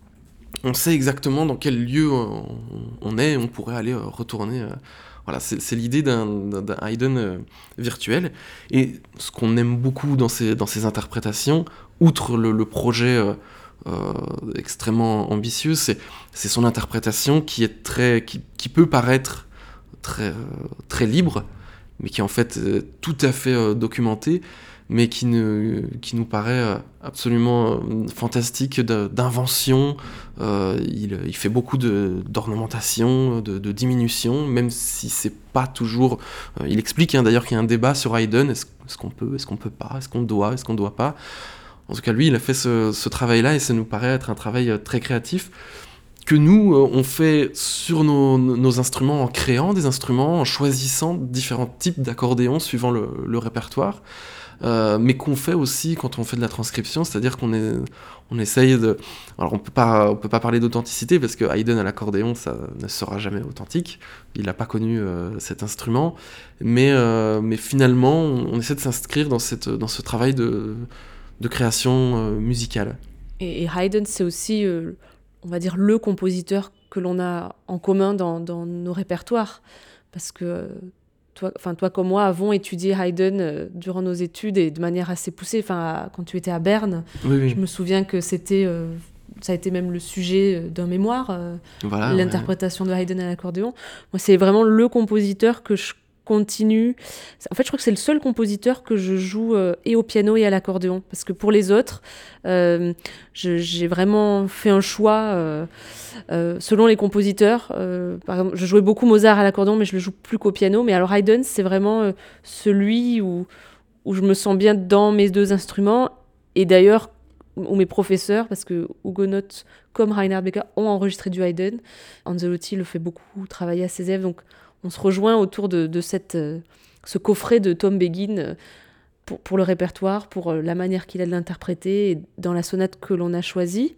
on sait exactement dans quel lieu on, on est, on pourrait aller euh, retourner... Euh, Voilà, c'est, c'est l'idée d'un, d'un Haydn euh, virtuel. Et ce qu'on aime beaucoup dans ces, dans ces interprétations, outre le, le projet euh, euh, extrêmement ambitieux, c'est, c'est son interprétation qui, est très, qui, qui peut paraître très, euh, très libre, mais qui est en fait euh, tout à fait euh, documentée, mais qui, ne, qui nous paraît absolument euh, fantastique de, d'invention. Euh, il, il fait beaucoup de, d'ornementation, de, de diminution, même si c'est pas toujours... Euh, il explique hein, d'ailleurs qu'il y a un débat sur Haydn, est-ce, est-ce qu'on peut, est-ce qu'on peut pas, est-ce qu'on doit, est-ce qu'on doit pas. En tout cas, lui, il a fait ce, ce travail-là, et ça nous paraît être un travail très créatif, que nous, euh, on fait sur nos, nos instruments en créant des instruments, en choisissant différents types d'accordéons suivant le, le répertoire. Euh, mais qu'on fait aussi quand on fait de la transcription, c'est-à-dire qu'on est, on essaye de... Alors on peut pas, on peut pas parler d'authenticité, parce que Haydn à l'accordéon, ça ne sera jamais authentique, il n'a pas connu euh, cet instrument, mais, euh, mais finalement, on, on essaie de s'inscrire dans, cette, dans ce travail de, de création euh, musicale. Et, et Haydn, c'est aussi, euh, on va dire, le compositeur que l'on a en commun dans, dans nos répertoires, parce que... Euh, Toi, enfin, toi comme moi avons étudié Haydn euh, durant nos études et de manière assez poussée. Enfin, à, quand tu étais à Berne, oui, oui. Je me souviens que c'était, euh, ça a été même le sujet d'un mémoire, euh, voilà, l'interprétation ouais. de Haydn à l'accordéon. Moi, c'est vraiment le compositeur que je continue. En fait, je crois que c'est le seul compositeur que je joue euh, et au piano et à l'accordéon, parce que pour les autres, euh, je, j'ai vraiment fait un choix euh, euh, selon les compositeurs. Euh, par exemple, je jouais beaucoup Mozart à l'accordéon, mais je le joue plus qu'au piano. Mais alors Haydn, c'est vraiment euh, celui où, où je me sens bien dans mes deux instruments, et d'ailleurs où mes professeurs, parce que Huguenot comme Reinhard Becker ont enregistré du Haydn. Angelotti le fait beaucoup travailler à ses élèves, donc on se rejoint autour de, de cette, euh, ce coffret de Tom Begin euh, pour, pour le répertoire, pour euh, la manière qu'il a de l'interpréter, et dans la sonate que l'on a choisie.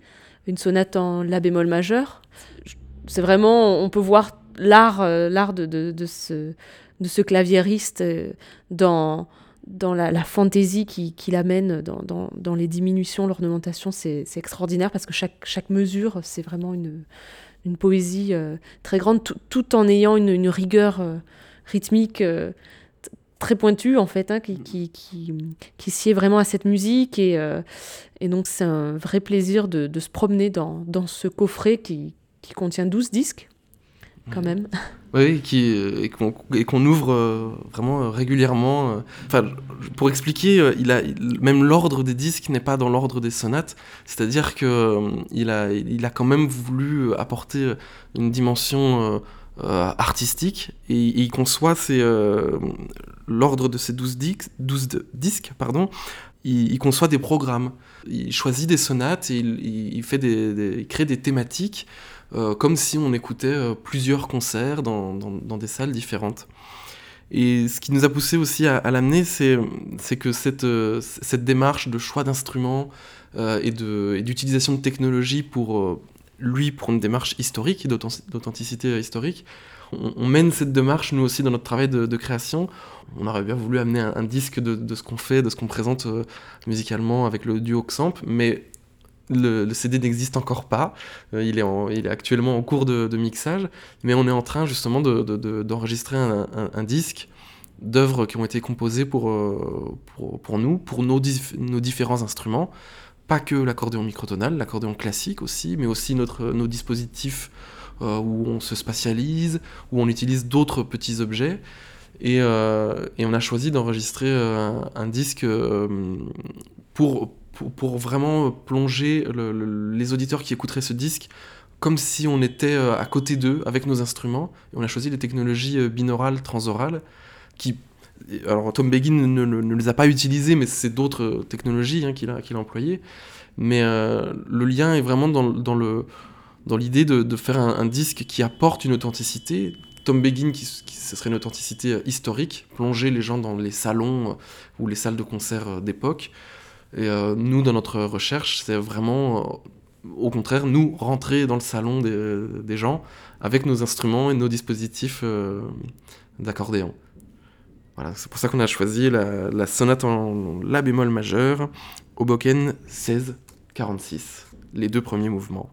une sonate en la bémol majeur. C'est vraiment, on peut voir l'art, euh, l'art de, de, de, ce, de ce claviériste euh, dans, dans la, la fantaisie qui, qui l'amène dans, dans, dans les diminutions, l'ornementation, c'est, c'est extraordinaire parce que chaque, chaque mesure, c'est vraiment une, une poésie euh, très grande, tout, tout en ayant une, une rigueur euh, rythmique euh, t- très pointue, en fait, hein, qui, qui, qui, qui sied vraiment à cette musique. Et, euh, et donc, c'est un vrai plaisir de, de se promener dans, dans ce coffret qui qui contient douze disques, quand même. Oui, qui, et, qu'on, et qu'on ouvre euh, vraiment régulièrement. Enfin, pour expliquer, euh, il a, il, même l'ordre des disques n'est pas dans l'ordre des sonates, c'est-à-dire qu'il euh, a, il a quand même voulu apporter une dimension euh, euh, artistique, et, et il conçoit ses, euh, l'ordre de ces douze disques, douze disques pardon, il, il conçoit des programmes. Il choisit des sonates et il, il, fait des, des, il crée des thématiques Euh, comme si on écoutait euh, plusieurs concerts dans, dans, dans des salles différentes. Et ce qui nous a poussé aussi à, à l'amener, c'est, c'est que cette, euh, cette démarche de choix d'instruments euh, et, de, et d'utilisation de technologie pour, euh, lui, pour une démarche historique, d'authenticité historique, on, on mène cette démarche, nous aussi, dans notre travail de, de création. On aurait bien voulu amener un, un disque de, de ce qu'on fait, de ce qu'on présente euh, musicalement avec le duo Xamp, mais Le, le C D n'existe encore pas, euh, il, est en, il est actuellement en cours de, de mixage, mais on est en train justement de, de, de, d'enregistrer un, un, un disque d'œuvres qui ont été composées pour, euh, pour, pour nous, pour nos, dif- nos différents instruments, pas que l'accordéon microtonal, l'accordéon classique aussi, mais aussi notre, nos dispositifs euh, où on se spatialise, où on utilise d'autres petits objets, et, euh, et on a choisi d'enregistrer un, un disque euh, pour... Pour, pour vraiment plonger le, le, les auditeurs qui écouteraient ce disque comme si on était à côté d'eux avec nos instruments. Et on a choisi les technologies binaurales, transorales, qui... Alors Tom Begin ne, ne, ne les a pas utilisées, mais c'est d'autres technologies hein, qu'il a, qu'il a employées. Mais euh, le lien est vraiment dans, dans, le, dans l'idée de, de faire un, un disque qui apporte une authenticité. Tom Begin, qui, qui, ce serait une authenticité historique, plonger les gens dans les salons ou les salles de concert d'époque. Et euh, nous, dans notre recherche, c'est vraiment, euh, au contraire, nous rentrer dans le salon des, des gens avec nos instruments et nos dispositifs euh, d'accordéon. Voilà, c'est pour ça qu'on a choisi la, la sonate en la bémol majeur, Hoboken seize quarante-six, les deux premiers mouvements.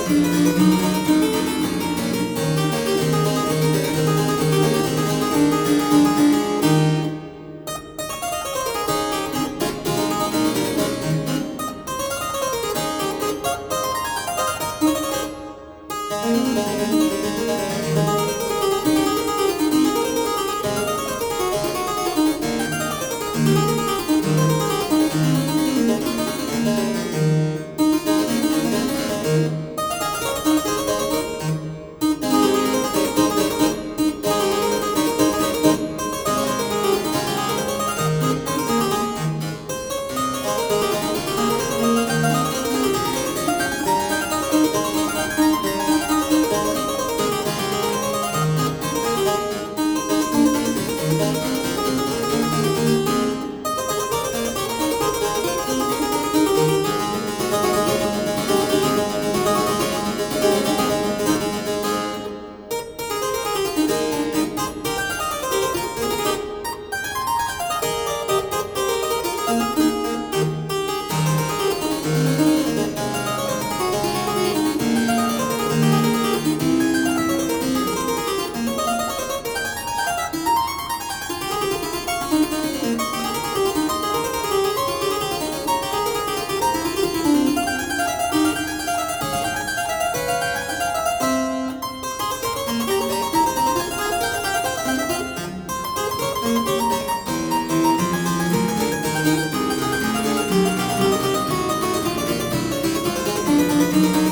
Thank you.